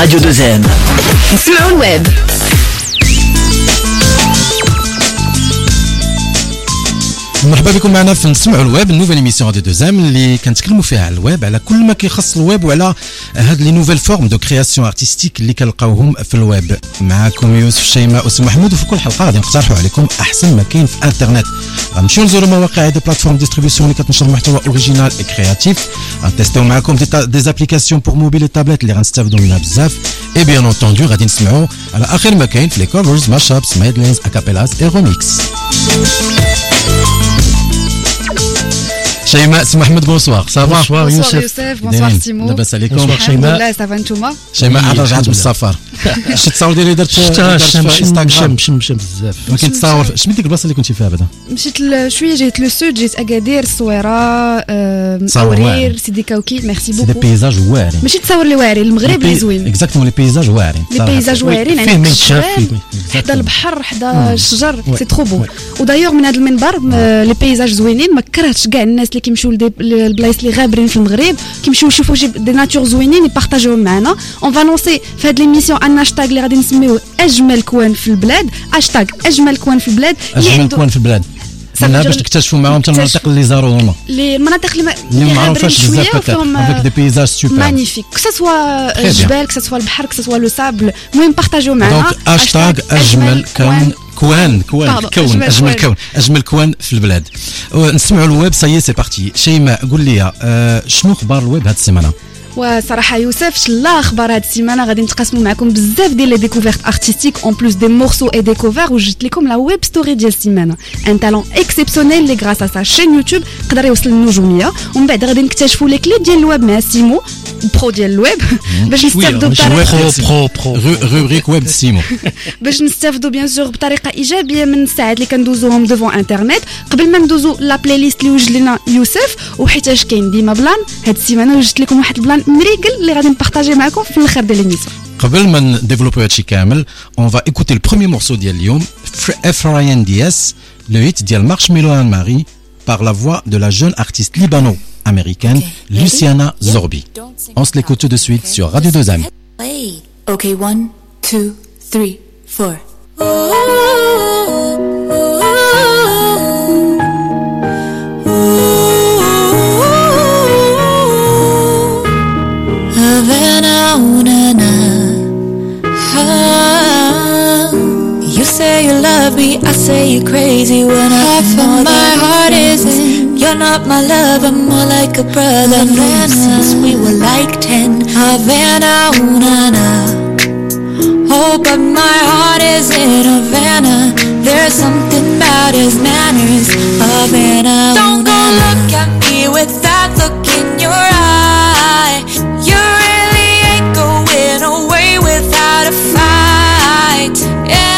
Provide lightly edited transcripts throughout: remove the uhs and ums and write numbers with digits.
Radio 2M. Sur le web. مرحبا بكم معنا في نسمعوا الويب نوفيل ايميسيون راديو 2 ام اللي كنتكلموا فيها على الويب على كل ما كيخص الويب وعلى هاد لي نوفيل فورم دو كرياسيون ارتستيك اللي كنلقاوهم في الويب. معكم يوسف شيماء وسي محمود وفي كل حلقه غادي نقترحوا عليكم احسن ما كاين في الانترنت. غنمشيو نزوروا مواقع دي بلاتفورم ديستريبيسيون اللي كتنشر محتوى اوريجينال اي كرياتيف. غنتيستيو معكم دي زابليكاسيون بور موبيل اي تابلت اللي غنستافدوا منها بزاف. اي بيان اونتوندو غادي نسمعوا على اخر ما كاين في لي كوفرز ماشابس ميدلينز اكابيلاز اي روميكس. شيماء سي محمد بونسوار صافا بونسوار يوسف بونسوار سيمو لاباس عليكم بونسوار شيماء لا صافا نتوما شيماء عاد رجعت من السفر شفت التصاور ديالي درت مشى بزاف ولكن تصاور شنو ديك البلاصه اللي كنتي فيها بعدا مشيت شويه جيت لو سود جيت اكادير الصويره صورير سيدي كاوكي ميرسي بوكو سي دي بيزاج واعرين ماشي تصور لي واعرين المغرب اللي زوين اكزاكتومون لي بيزاج واعرين لي بيزاج واعرين فيه ما يتشاف حدا البحر حدا الشجر سي ترو بو ودايوغ من هذا المنبر لي بيزاج زوينين ما كرهتش كاع الناس اللي كيمشيو البلايص اللي غابرين في المغرب كيمشيو يشوفوا شي دي ناتور زوينين يبارطاجيوهم معنا. اون فا لونسي في هاد ليميسيون ان هاشتاغ اللي غادي نسميوه اجمل كوان في البلاد. هاشتاغ اجمل كوان في البلاد اجمل كوان في البلاد باش تكتشفوا معاهم حتى المناطق اللي زاروهما المناطق اللي معروفاش بزاف افيك دي بيزاج سوبر مانيفيك كو سوا الجبال كو سوا البحر كو سوا لو سابل المهم بارطاجيو معنا. دونك هاشتاغ اجمل اجمل كوان في البلاد. نسمعوا الويب سايي سي بارتي. شيماء قول لي شنو اخبار الويب هاد السيمانه؟ وصراحه يوسف شلا اخبار هاد السيمانه غادي نتقاسموا معكم بزاف ديال لي ديكوفيرت ارتستيك اون بلوس دي مورسو اي دي كوفر وجبت لكم لا ويب ستوري ديال السيمانه ان تالون اكسيبسيونيل اللي غراس ا سا شين يوتيوب قدر يوصل للنجوميه. ومن بعد غادي نكتشفوا لي كلي ديال الويب مع سيمو برو ديال الويب باش نستافدوا برو روبريك ويب سيمو باش نستافدوا بيان سور بطريقه ايجابيه من الساعات اللي كندوزوهم ديفون انترنت. قبل ما ندوزو لا بلاي ليست اللي وجد لنا يوسف وحيتاش كاين ديما بلان هاد السيمانه وجدت لكم واحد البلان مريقل اللي غادي نبارطاجي معكم في الاخر ديال ليميسيون. قبل ما نديفلوبو هادشي كامل اون فا ايكوتي البروميير مورسو ديال اليوم Efrain Diaz le hit ديال Marshmello and Marie par la voix de la jeune artiste libano-américaine Luciana Zorbi. On se l'écoute tout de suite sur Radio 2M. Okay, 1, 2, 3, 4. You say you love me, I say you're crazy when half of my heart is in. You're not my lover, more like a brother. Known since we were like 10. Havana, ooh-na-na. Oh, but my heart is in Havana. There's something about his manners. Havana, don't go look at me with that look in your eye. You really ain't going away without a fight. Yeah.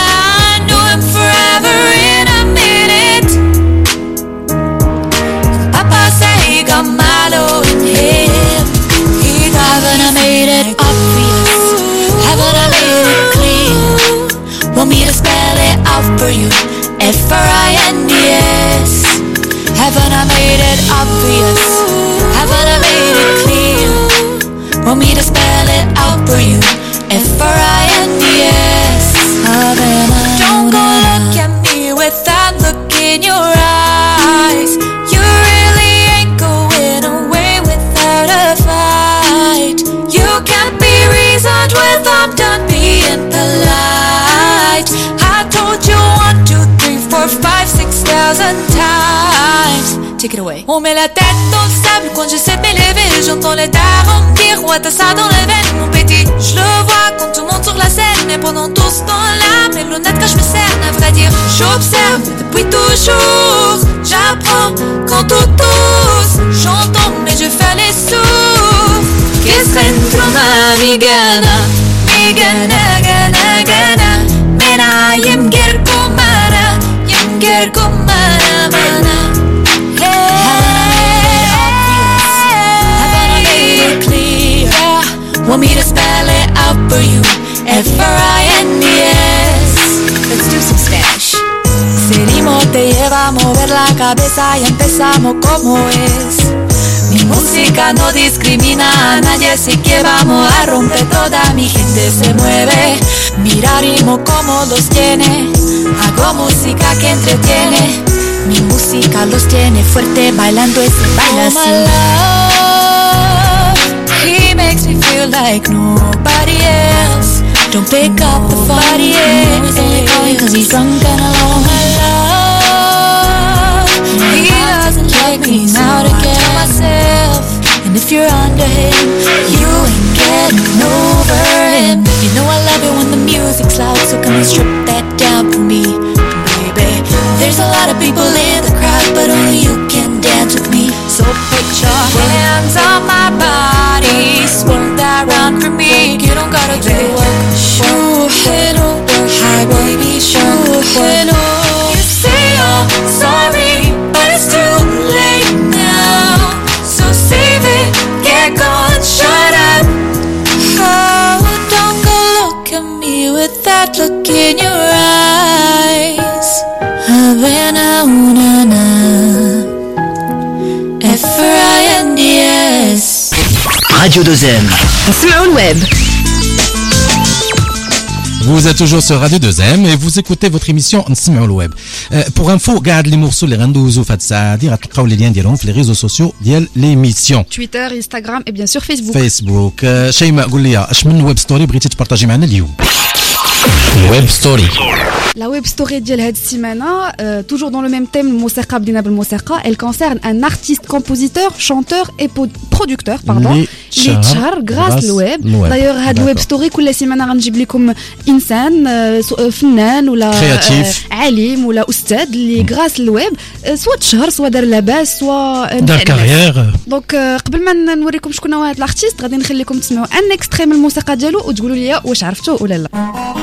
Want me to spell it out for you? F-R-I-N-D-S. Haven't I made it obvious? Haven't I made it clear? Want me to spell it out for you? F-R-I-N-D-S. Don't go look at me with that look in your eyes. You really ain't going away without a fight. You can't be reasoned with, I'm done being polite. I told you 1, 2, 3, 4, 5, 6,000 times. Take it away. On met la tête dans le sable quand j'essaie de m'élever. J'entends les darons me dire ouais t'as ça dans les veines mon petit. Je le vois quand tout monte sur la scène. Mais pendant tout ce temps-là mes lunettes que je me cerne. À vrai dire j'observe depuis toujours. J'apprends quand tout tousse. J'entends mais je fais les sourds. Qu'est-ce que c'est ma migana? Migana gana gana. Mena yemger kumara. Yemger kumara mana. Want me to spell it out for you? F-R-I-N-D-S. Let's do some Spanish. Seguimos te lleva a mover la cabeza y empezamos como es. Mi música no discrimina a nadie, así que vamos a romper toda mi gente se mueve. Mira ritmo como los tiene, hago música que entretiene. Mi música los tiene fuerte bailando ese baila así. Oh my love, he makes me feel like nobody else. Don't pick up the phone, he's only calling cause he's drunk and alone. My love, he doesn't like me now to get myself. And if you're under him, you ain't getting over him. You know I love it when the music's loud, so come and strip that down for me, baby. There's a lot of people in the crowd, but only you can dance with me. So put your hands on my body, swirl that round for me. You don't gotta do the work. Shoo, hello, hi baby, shoo, hello. You say you're sorry, but it's too late now. So save it, get gone, shut up. Oh, don't go look at me with that look in your eyes. Havana, una, F-R-I-N-D-S. Radio 2M. اسمعوا الويب. Vous êtes toujours sur Radio 2M et vous écoutez votre émission نسمعوا الويب. Pour info, قاعد لي morceaux اللي غندوزو في هاد الساعة هادي غتلقاو لي ليان ديالهم في لي ريزو سوسيو ديال ليميسيون. Twitter, Instagram et bien sûr Facebook. فيسبوك. شيماء قول لي اش من ويب ستوري بغيتي تبارطاجي معنا اليوم؟ ويب ستوري. La web story ديال هاد السيمانة toujours dans le même thème الموسيقى بدينا بالموسيقى. Elle concerne un artiste, compositeur, chanteur et producteur pardon اللي تشهر grâce الويب. D'ailleurs هاد الويب ستوري كل سيمانة غنجيب لكم إنسان فنان ولا عالم ولا أستاذ اللي grâce الويب سواء تشهر سواء دار لاباس سواء دار كارير. دونك قبل ما نوريكم شكون هو هاد الارتيست غادي نخليكم تسمعوا ان اكستري من الموسيقى ديالو وتقولوا لي واش عرفتوه ولا لا.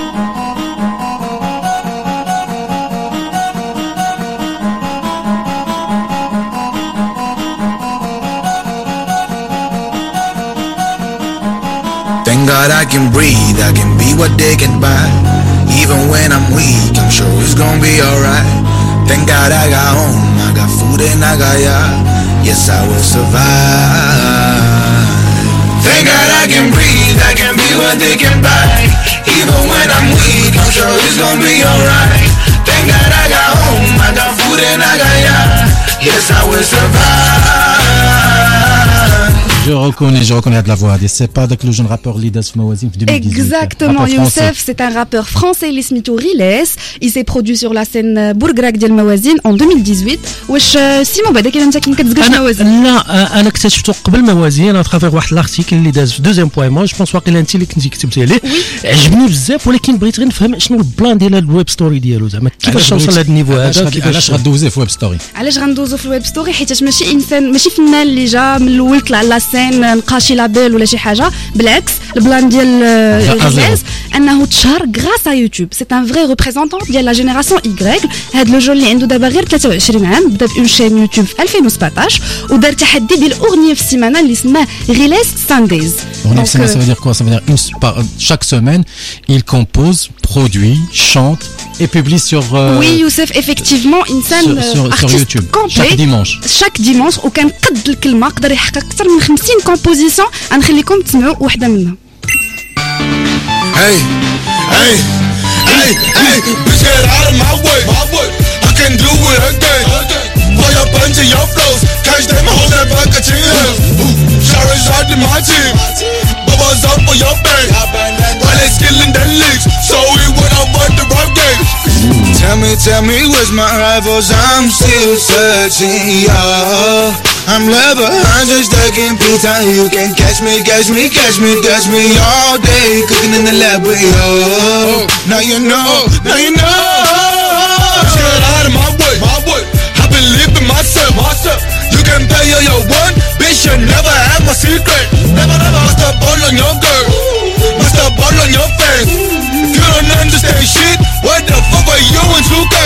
Thank God I can breathe, I can be what they can buy. Even when I'm weak, I'm sure it's gonna be alright. Thank God I got home, I got food and I got y'all. Yes, I will survive. Thank God I can breathe, I can be what they can buy. Even when I'm weak, I'm sure it's gonna be alright. Thank God I got home, I got food and I got y'all. Yes, I will survive. Je reconnais de la voix. C'est pas avec le jeune rappeur Lidas Mawazin en 2018. Exactement, Youssef, c'est un rappeur français, il est Riles. Il s'est produit sur la scène Bourgrak ديال Mawazin en 2018. واش سيمون بعدا كاين انت كي كتزقش Mawazin؟ لا انا اكتشفته قبل Mawazin اترافيغ واحد لارتيكل اللي داز في دوزيام بوين جو بونس واقيلا انت اللي كنتي كتبتي عليه. عجبني بزاف ولكن بغيت غير نفهم شنو البلان ديال هاد الويب ستوري ديالو زعما كيفاش توصل لهاد النيفو هذا علاش غدوزيه في ويب ستوري؟ علاش غندوزو في الويب ستوري حيت ماشي انسان ماشي فنان اللي جا من الاول طلع لا سين نلقى شي لابيل ولا شي حاجه بالعكس البلان ديال ريليز انه تشهر غراس على يوتيوب سي ان فري ريبريزونطون ديال لا جينيراسيون اي هذا لو جون اللي عنده دابا غير 23 عام بدا بون شين يوتيوب في 2017 ودار تحدي ديال اغنيه في السيمانه اللي سماه ريليز سانديز. اغنيه في السيمانه ça veut dire quoi? Ça veut dire chaque semaine il compose, produit, chante et publie sur oui Youssef effectivement انسان sur YouTube chaque dimanche وكان قد الكلمه قدر يحقق اكثر من 50 كومبوزيسيون غنخليكم تسمعوا واحده منها. Hey, hey, hey, hey, bitch get out of my way. I can do it again. Boy up under your flows, catch them hold that back at your hands. Charizard in my team, bubbles up for your bang. While they skillin' the leaks, so we went up on the rock game. Tell me, where's my rivals? I'm still searching, yeah. I'm left behind just stuck in pizza. You can catch me all day cooking in the lab with you. Now you know. Get out of my way. I believe in myself. You can pay your one, bitch. You never have my secret. Never must up all on your girl. Must up all on your face. You don't understand shit. What the fuck are you in 2K?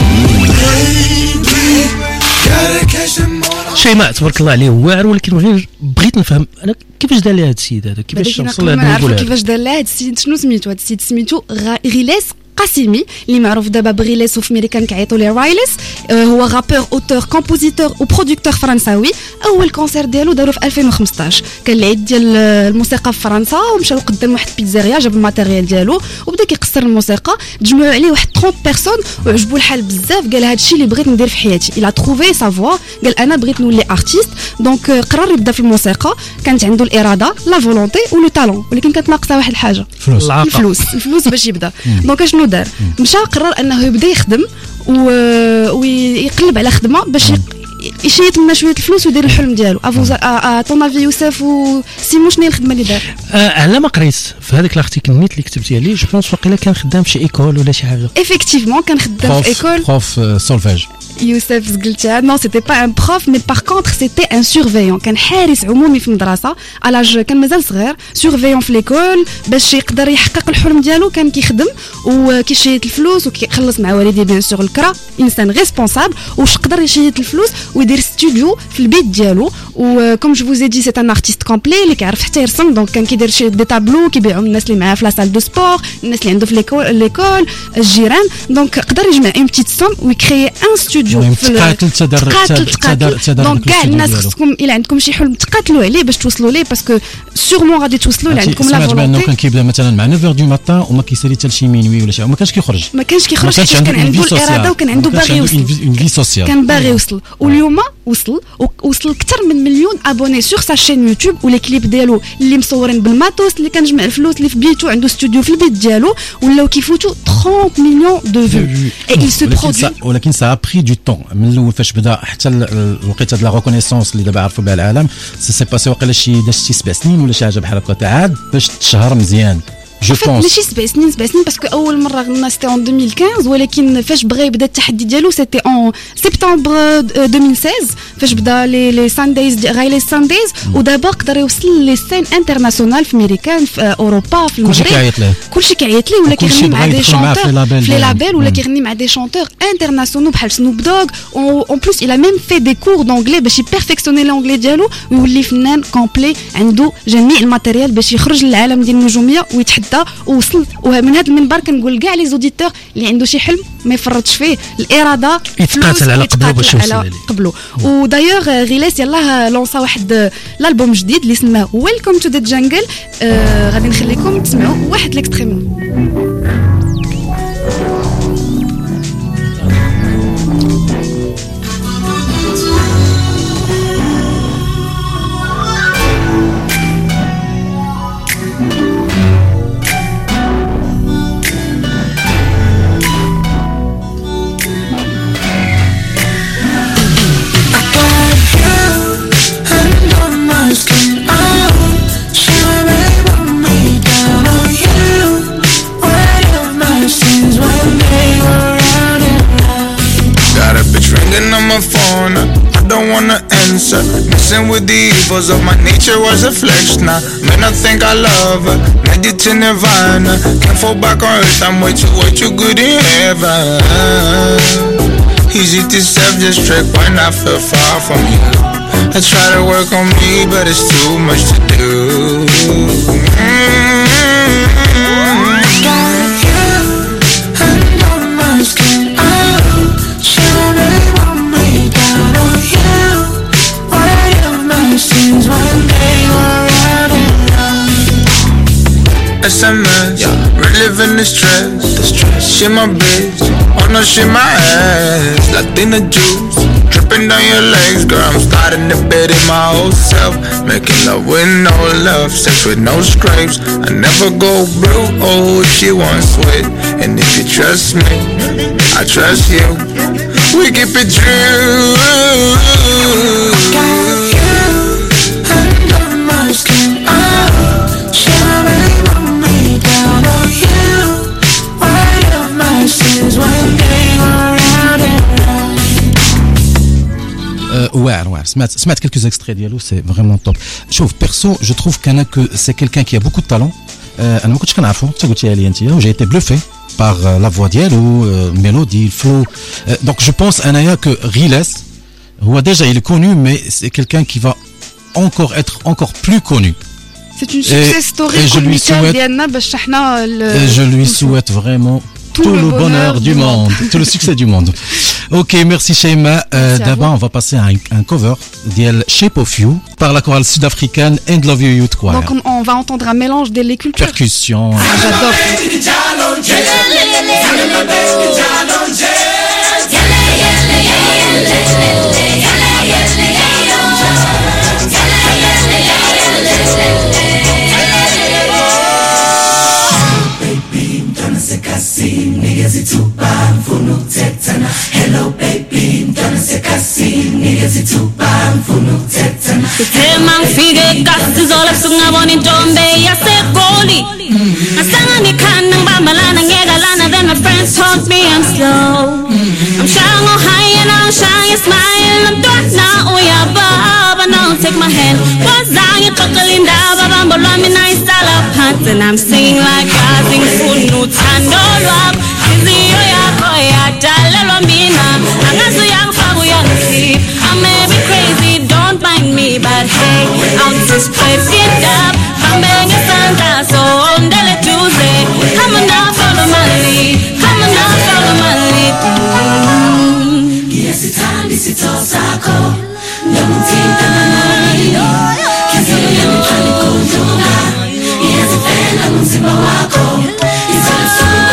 Gotta catch them all. شيماء تبارك الله عليه واعر ولكن غير بغيت نفهم انا كيفاش دار ليه هذا السيد هذا كيفاش وصل لهذا النيفو كيفاش دار ليه هذا السيد شنو سميتو هذا السيد سميتو ريليس قاسمي اللي معروف دابا بغيليس وفي امريكان كيعيطوا ليه رايلس. هو رابور اوتور كومبوزيتور وبروديكتور فرنساوي. اول كونسير ديالو دارو في 2015 كان العيد ديال الموسيقى في فرنسا ومشاو قدام واحد البيتزيريا جاب الماتيريال ديالو وبدا كيقصر الموسيقى. تجمعوا عليه واحد 30 بيرسون وعجبوا الحال بزاف. قال هذا الشيء اللي بغيت ندير في حياتي. الى تروفي سا فوا. قال انا بغيت نولي ارتيست. دونك قرر يبدا في الموسيقى. كانت عنده الاراده لا فولونتي ولو تالون ولكن كانت ناقصه واحد الحاجه الفلوس باش يبدا. دونك شنو دار؟ مشى قرر انه يبدا يخدم ويقلب على خدمه باش يشيط لنا شويه الفلوس ويدير الحلم ديالو. طون افي يوسف وسيمون شنو هي الخدمه اللي دار؟ على ما قريت في هذاك الارتيكل نيت اللي كتبتي عليه جو بونس واقيلا كان خدام في شي ايكول ولا شي حاجه. ايفيكتيفمون كان خدام في ايكول. بروف سولفاج. يوسف زقلتها. نو سيتي با ان بروف مي باغ كونتر سيتي ان سورفيون. كان حارس عمومي في المدرسه الاج كان مازال صغير. سورفيون في ليكول باش يقدر يحقق الحلم ديالو. كان كيخدم وكيشيط الفلوس وكيخلص مع والديه بيان سور الكرا. انسان ريسبونسابل واش قدر يشيط الفلوس ويدير ستوديو في البيت ديالو. وكوم جو فوز دي سي ان ارتيست كومبلي اللي كيعرف حتى يرسم. دونك كان كيدير شي دي تابلو كيبيعهم الناس اللي معاه في لا سال دو سبور الناس اللي عنده في ليكول الجيران. دونك قدر يجمع اون بتيت سوم ويكريي ان ستوديو تقاتل دونك كاع الناس خصكم الا عندكم شي حلم تقاتلوا عليه باش توصلوا ليه باسكو سورمون غادي توصلوا اللي عندكم لا فولونتي. فولونتي. كان كيبدا مثلا مع 9 دو ماتان وما كيسالي حتى لشي مينوي ولا شي ما كانش كيخرج كان عنده الاراده وكان عنده باغي يوصل. كان باغي يوصل واليوم وصل اكثر من 1 مليون ابوني سور سا شين يوتيوب. ولي كليب ديالو اللي مصورين بالماتوس اللي كنجمع الفلوس اللي في بيتو عنده استوديو في البيت ديالو ولاو كيفوتوا 30 مليون دو فيو. اي il se produit ولكن سا بري دو طون من الاول فاش بدا حتى الوقيته ديال لا ريكونيسونس اللي دابا عرفوا بها العالم. سي باسي واقيلا شي 7 سنين ولا شي حاجه بحال هكا عاد باش تشهر مزيان. جو بونس ماشي 7 سنين باسكو اول مره غنى سيتي اون 2015 ولكن فاش بغى يبدا التحدي ديالو سيتي اون سبتمبر 2016 فاش بدا لي سانديز غايلي سانديز. ودابا قدر يوصل لي سين انترناسيونال في امريكان في اوروبا في المغرب. كلشي كيعيط ليه ولا كيغني مع دي شونتور في لي لابيل ولا كيغني مع دي شونتور انترناسيونال بحال سنوب دوغ. اون بلوس الى ميم في دي كور دونجلي باش يبيرفيكسيوني لونجلي ديالو ويولي فنان كومبلي عنده جميع الماتيريال باش يخرج للعالم ديال النجوميه ويتحدى. ووصل ومن هذا المنبر كنقول كاع لي زوديتور اللي عنده شي حلم ما يفرطش فيه. الاراده يتقاتل على قبله باش يوصل قبله. ودايوغ غيليس يلاه لونسا واحد الالبوم جديد اللي سماه ويلكم تو ذا جانجل. غادي نخليكم تسمعوا واحد ليكستريم منه. On my phone, I don't wanna answer. Messing with the evils of my nature was a flex now. Man, I think I love her. Made it to Nirvana. Can't fall back on earth. I'm way too good in heaven. Easy to self-destruct when I feel far from you. I try to work on me, but it's too much to do. SMS, reliving the stress. Shit my bitch, oh no shit my ass. Latina juice, dripping down your legs. Girl, I'm starting to bed in my old self. Making love with no love, sex with no scrapes. I never go broke, oh if she wants sweat. And if you trust me, I trust you. We keep it true. Under my skin, واعر سمعت quelques extraits ديالو سي فريمون توب. شوف بيرسو جو تروف que c'est quelqu'un qui a beaucoup de talent. انا ما كنتش كنعرفو حتى قلتيها لي انت وجاي été bluffé par la voix ديالو الميلودي الفلو. Donc je pense انايا que Riles هو déjà il est connu mais c'est quelqu'un qui va encore être encore plus connu. C'est une success story. Et je lui souhaite ديالنا باش حنا je lui souhaite vraiment tout le bonheur du monde, tout le succès du monde. Ok, merci Sheima. D'abord, on va passer à un cover d'El Shape of You par la chorale sud-africaine And Love You Youth Choir. Donc on va entendre un mélange des cultures. Percussion. J'adore. Niggas itupa mfunu tetana. Hello baby, mtana sekasi. Niggas itupa mfunu tetana. Temang fige gas zolap sungawoni dombe ya sekoli. Asanga ni kanang bamalana ngegalana. Then my friends told me I'm slow. I'm shying on high and I'm shying smile. I'm doing now oya baba now take my hand. Wazang itokalinda baba mbolami na isala pants and I'm singing like gazing funu tando lwab. Iziyo yako ya dalelo mina. Angazu yang fagu yang sleep. I may be crazy, don't mind me, but hey, I'll just place it up. I'm begging Santa, so on Dele Tuesday. Come on now, follow my lead. Come on now, follow my lead. Yes, it's time, this is all sako. Namuntinta na nani. Kizo yami kani kujunga. Yes, it's time, namuntimba wako. It's all sako.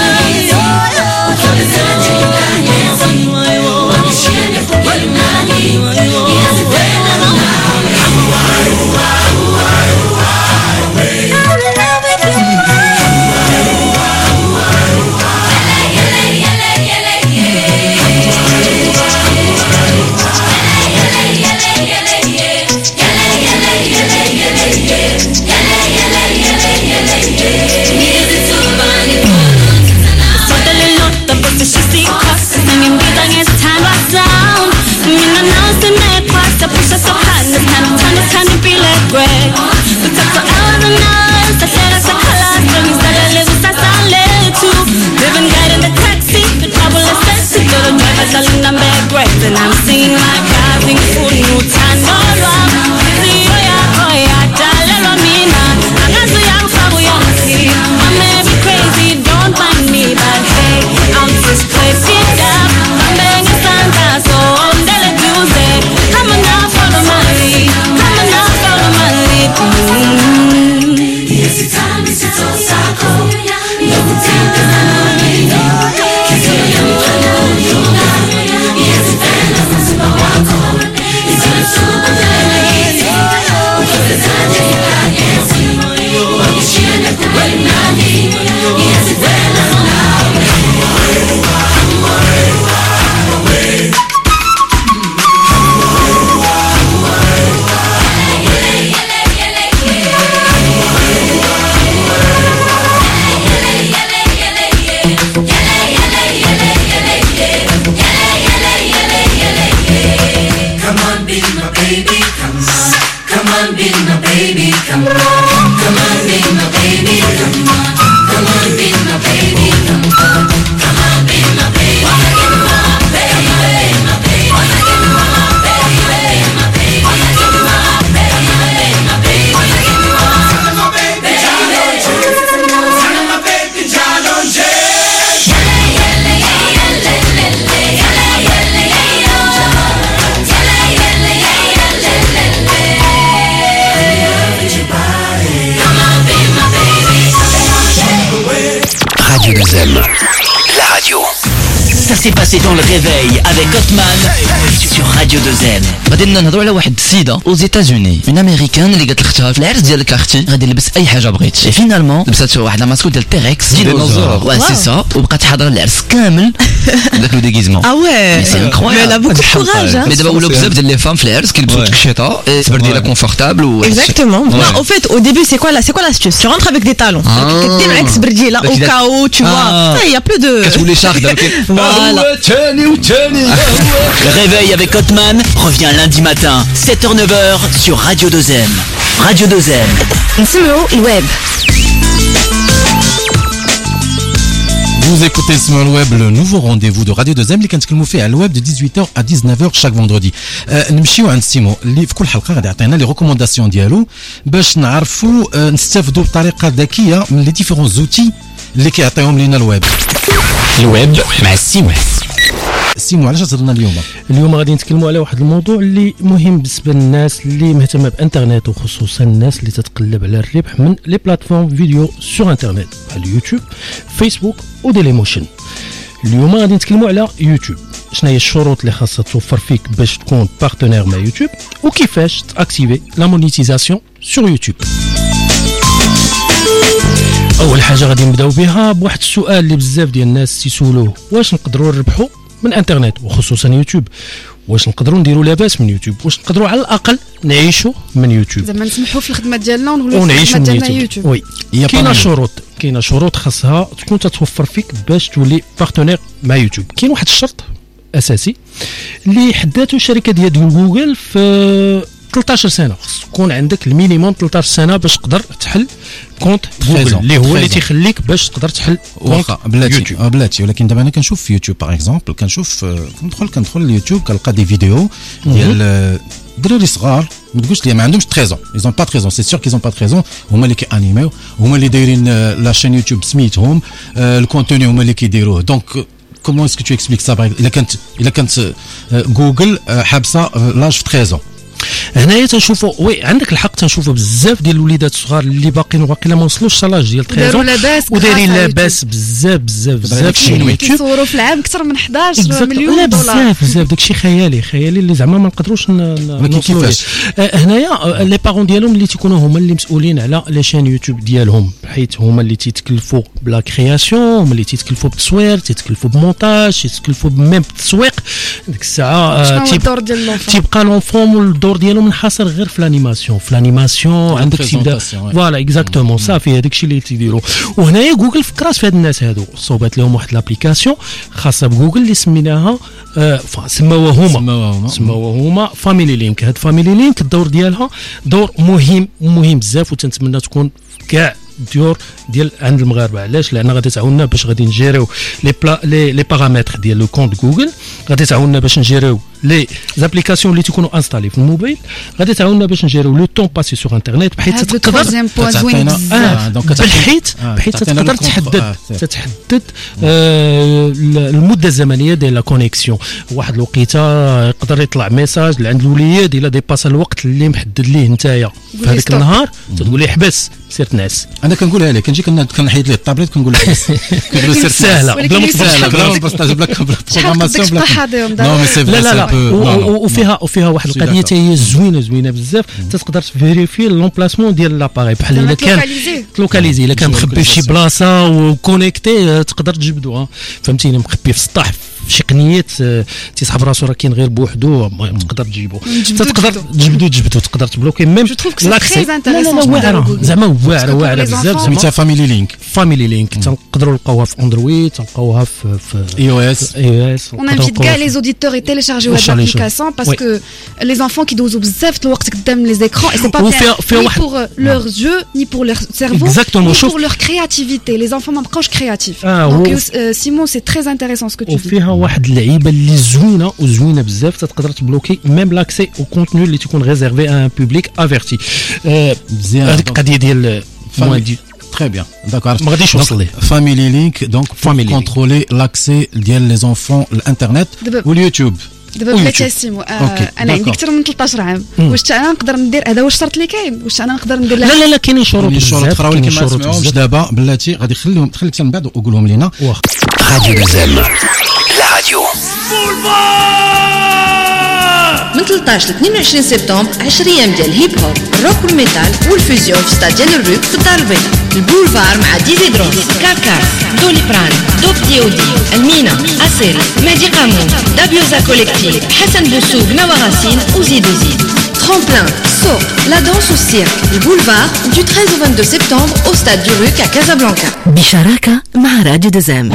And I'm singing like gazing full new tando lwab. Iziyo yako ya dalelo mina. Angazu yang fagu yang sleep. I may be crazy, don't mind me, but hey, I'll just place it up. I'm begging Santa, so on Dele Tuesday. Come on now, follow my lead. Come on now, follow my lead. Yes, it's time, this is all sako. Namuntinta na nani. Kizo yami kani kujunga. Yes, it's time. La radio. Ça s'est passé dans le réveil avec Hotman sur Radio 2M. غادي نهضروا على واحد السيده aux États-Unis une امريكان اللي قالت لختها في العرس ديال كارتي غادي نلبس اي حاجه بغيت فينالمون لبسات واحد الماسكوت ديال تيريكس ديناصور وا سي سا وبقات حاضره العرس كامل داك لو ديغيزمون اه وي سي انكرويابل elle a beaucoup de courage مي دابا ولاو بزاف ديال لي فام في العرس كيلبسوا التيشيرطه تبرديله كونفورتابل و exactement non au fait au début c'est quoi l'astuce tu rentres avec des talons كدير معاك سبرديله au cas où tu vois il y a plus de كتولي شاخده Le réveil avec Hotman revient lundi matin 7h-9h sur Radio 2M. Radio 2M. نسمعوا الويب. Vous écoutez Small Web, le nouveau rendez-vous de Radio 2M اللي كنتكلموا فيه على الويب de 18h à 19h chaque vendredi. نمشيو عند سيمو اللي في كل حلقه غادي يعطينا لي ريكومونداسيون ديالو باش نعرفوا نستافدوا بطريقه ذكيه من لي ديفيرون زوتي اللي كيعطيهم لنا الويب مع السيمو. سيمو علاش هضرنا اليوم غادي نتكلموا على واحد الموضوع اللي مهم بالنسبه للناس اللي مهتمه بانترنت، وخصوصا الناس اللي تتقلب على الربح من لي بلاتفورم فيديو سور انترنت بحال يوتيوب، فيسبوك وديليموشن. اليوم غادي نتكلموا على يوتيوب. شنو هي الشروط اللي خاصها توفر فيك باش تكون بارتنير مع يوتيوب، وكيفاش تاكتيفي لا مونيتيزاسيون سور يوتيوب. اول حاجه غادي نبداو بها بواحد السؤال اللي بزاف ديال الناس تيسولوه: واش نقدروا نربحوا من انترنت وخصوصا يوتيوب؟ واش نقدروا نديروا لاباس من يوتيوب؟ واش نقدروا على الاقل نعيشوا من يوتيوب؟ زعما نسمحوا في الخدمه ديالنا ونولوا في الخدمه ديالنا يوتيوب. وي كاينه شروط خاصها تكون تتوفر فيك باش تولي بارتنير مع يوتيوب. كاين واحد الشرط اساسي اللي حداته الشركه ديال جوجل في 13 سنه. خص تكون عندك المينيموم 13 سنه باش تقدر تحل كونت جوجل، اللي هو اللي تيخليك باش تقدر تحل كونت بلاتي. ولكن دابا انا كنشوف في يوتيوب باغ اكزومبل، كنشوف كندخل اليوتيوب كنلقى دي فيديو ديال دراري صغار، ما تقولش لي ما عندهمش 13 ils ont pas 13 ans، c'est sûr qu'ils ont pas 13 ans. هما اللي كيانيميو، هما اللي دايرين لاشين يوتيوب سميتهم، الكونتوني هما اللي كيديروه. دونك comment est-ce que tu expliques ça الا كانت جوجل حابسه لاج في 13 ans؟ هنايا تنشوفوا وي عندك الحق، تنشوفوا بزاف ديال الوليدات الصغار اللي باقيين واقيلا ما وصلوش صلاج ديال 13 ودايرين لاباس بزاف في يوتيوب، كيصوروا في العام اكثر من 11 مليون دولار. بزاف داكشي خيالي اللي زعما ما نقدروش نوصلوا ليه. هنايا لي بارون ديالهم اللي تيكونوا هما اللي مسؤولين على لي شين يوتيوب ديالهم، حيت هما اللي تيتكلفوا بلا كرياسيون، هما اللي تيتكلفوا بالتصوير، تيتكلفوا بمونتاج، تيتكلفوا ميم بالتسويق. ديك الساعه تيبقى لونفون والدور ديالو منحصر غير في الانيماسيون عندك تبدا فوالا اكزاكتومون صافي هذاك الشيء اللي تيديروا. وهنايا جوجل فكرات في هاد الناس هادو، صوبات لهم واحد لابليكاسيون خاصه بجوجل اللي سميناها سماوها هما فاميلي لينك. هاد فاميلي لينك الدور ديالها دور مهم بزاف، وتنتمنى تكون كاع ديور ديال عند المغاربه. علاش؟ لان غادي تعاوننا باش غادي نجيريو لي بارامتر ديال لو كونت جوجل، غادي تعاوننا باش نجيريو لي زابليكاسيون اللي تيكونوا انستالي في الموبايل، غادي تعاوننا باش نجيرو لو طون باسي سور انترنت، بحيث تقدر بحيث تقدر تحدد المده الزمنيه ديال لا كونيكسيون. واحد الوقيته يقدر يطلع ميساج لعند الوليد الا ديباس الوقت اللي محدد ليه نتايا في هذاك النهار، تقول ليه حبس سير تنعس. انا كنقولها لك، كنجي كنحيد ليه الطابليت كنقول له حبس، كنقول له سير سهله بلا ما تبارطاج بلا بروغراماسيون لا وفيها واحد القضيه حتى هي زوينه بزاف. تقدر تفيريفي لومبلاسمون ديال لاباري، بحال الا كان لوكاليزي، الا كان مخبي في شي بلاصه وكونيكتي تقدر تجبدوها، فهمتيني، مخبي في السطح في شي قنيات تيسحب راسو راه كاين غير بوحدو، تقدر تجيبو، تقدر تجبدو تقدر تبلوكي ميم لاكسي. زعما واعره بزاف. سميتها فاميلي لينك تنقدروا نلقاوها في اندرويد، تنلقاوها في اي او اس. On invite كاع les auditeurs et télécharger cette application parce que les enfants qui دوزوا بزاف الوقت قدام les écrans et c'est pas bien ni pour leurs yeux ni pour leur cerveau ni pour leur créativité. Les enfants ما بقاوش créatifs. Donc Simon, c'est très intéressant ce que tu dis. وفيها واحد اللعيبه اللي زوينه بزاف، تقدر تبلوكي ميم لاكسي او كونتوني اللي تكون ريزيرفي ان بوبليك افيرتي. مزيان هذيك القضيه ديال Très bien, d'accord. ما غاديش نوصل ليه. Family Link, donc pour contrôler l'accès ديال les enfants l'internet واليوتيوب. دابا بغيت اسيمو انا عندي اكثر من 13 عام، واش انا نقدر ندير هذا؟ واش الشرط اللي كاين؟ واش انا نقدر ندير؟ لا كاينين شروط اخرى ولكن ما نسمعوهمش دابا بلاتي، غادي خليك حتى من بعد وقولهم لينا. راديو دوزام، لا راديو. من 13 ل 22 سبتمبر 10 ايام ديال الهيب هوب، الروك والميتال والفيزيون في ستاد ديال الروك في الدار البيضاء. البولفار مع ديزي دروس، كاركار، دولي بران، دوب دي اودي، المينا، اسيري، مهدي قامون، دابيوزا كوليكتيف، حسن بوسوق، نوا غاسين وزيد. Tremplin, saut, la danse au cirque, le boulevard du 13 au 22 septembre au stade du Ruc à Casablanca. بشراكة مع راديو دوزام.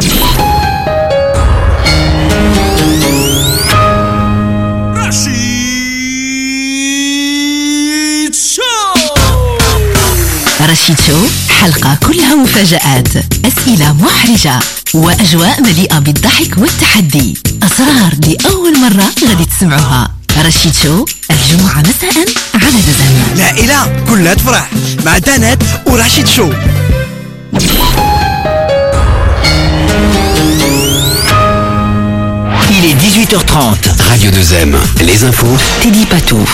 رشيد شو، حلقة كلها مفاجآت، أسئلة محرجة وأجواء مليئة بالضحك والتحدي، أسرار لأول مرة غادي تسمعوها. رشيد شو الجمعة مساء على دوزام. العائلة كلها تفرح مع دانات ورشيد شو. Il est 18h30. Radio 2M, les infos. Teddy Patou.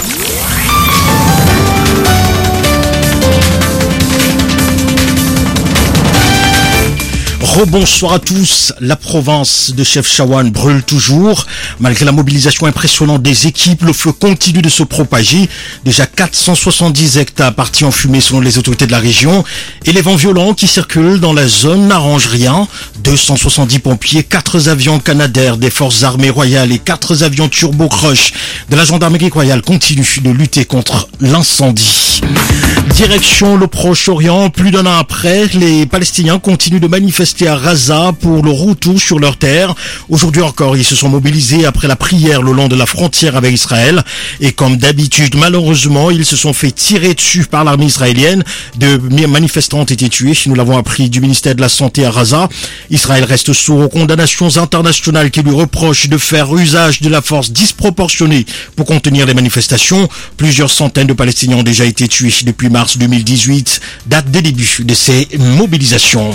Rebonsoir à tous. La province de Chefchaouen brûle toujours. Malgré la mobilisation impressionnante des équipes, le feu continue de se propager. Déjà 470 hectares partis en fumée selon les autorités de la région. Et les vents violents qui circulent dans la zone n'arrangent rien. 270 pompiers, 4 avions Canadair des forces armées royales et 4 avions Turbo Crush de la gendarmerie royale continuent de lutter contre l'incendie. Direction le Proche-Orient, plus d'un an après, les Palestiniens continuent de manifester à Gaza pour le retour sur leur terre. Aujourd'hui encore, ils se sont mobilisés après la prière le long de la frontière avec Israël. Et comme d'habitude, malheureusement, ils se sont fait tirer dessus par l'armée israélienne. De manifestants ont été tués, nous l'avons appris du ministère de la Santé à Gaza. Israël reste sourd aux condamnations internationales qui lui reprochent de faire usage de la force disproportionnée pour contenir les manifestations. Plusieurs centaines de Palestiniens ont déjà été tués depuis mars 2018, date des débuts de ces mobilisations.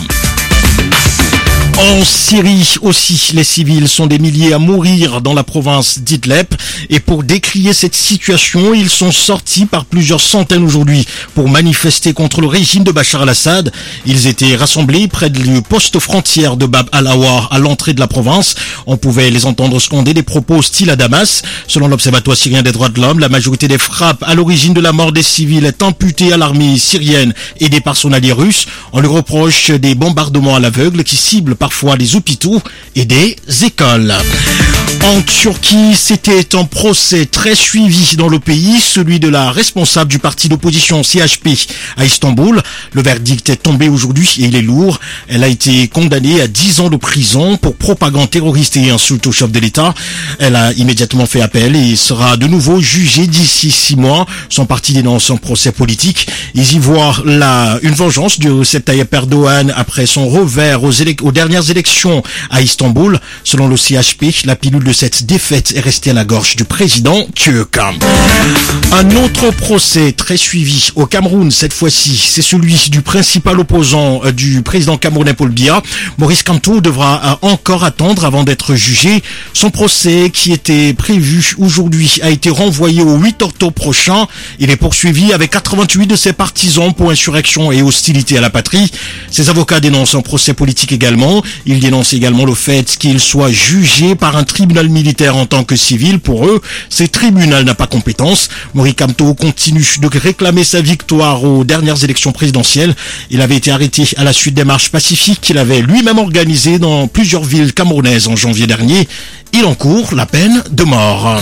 En Syrie aussi, les civils sont des milliers à mourir dans la province d'Idlib. Et pour décrier cette situation, ils sont sortis par plusieurs centaines aujourd'hui pour manifester contre le régime de Bachar al-Assad. Ils étaient rassemblés près du poste frontière de Bab al-Awa à l'entrée de la province. On pouvait les entendre scander des propos hostiles à Damas. Selon l'Observatoire syrien des droits de l'homme, la majorité des frappes à l'origine de la mort des civils est imputée à l'armée syrienne aidée par son allié russe. On lui reproche des bombardements à l'aveugle qui ciblent parfois des hôpitaux et des écoles. En Turquie, c'était un procès très suivi dans le pays, celui de la responsable du parti d'opposition CHP à Istanbul. Le verdict est tombé aujourd'hui et il est lourd. Elle a été condamnée à 10 ans de prison pour propagande terroriste et insulte au chef de l'État. Elle a immédiatement fait appel et sera de nouveau jugée d'ici 6 mois. Son parti dénonce un procès politique. Ils y voient une vengeance de Recep Tayyip Erdogan après son revers aux dernières élections à Istanbul. Selon le CHP, la pilule de cette défaite est restée à la gorge du président turc. Un autre procès très suivi au Cameroun cette fois-ci, c'est celui du principal opposant du président camerounais Paul Biya. Maurice Kamto devra encore attendre avant d'être jugé. Son procès qui était prévu aujourd'hui a été renvoyé au 8 octobre prochain. Il est poursuivi avec 88 de ses partisans pour insurrection et hostilité à la patrie. Ses avocats dénoncent un procès politique également. Ils dénoncent également le fait qu'il soit jugé par un tribunal militaire en tant que civil. Pour eux, ce tribunal n'a pas compétence. Maurice Kamto continue de réclamer sa victoire aux dernières élections présidentielles. Il avait été arrêté à la suite des marches pacifiques qu'il avait lui-même organisées dans plusieurs villes camerounaises en janvier dernier. Il encourt la peine de mort.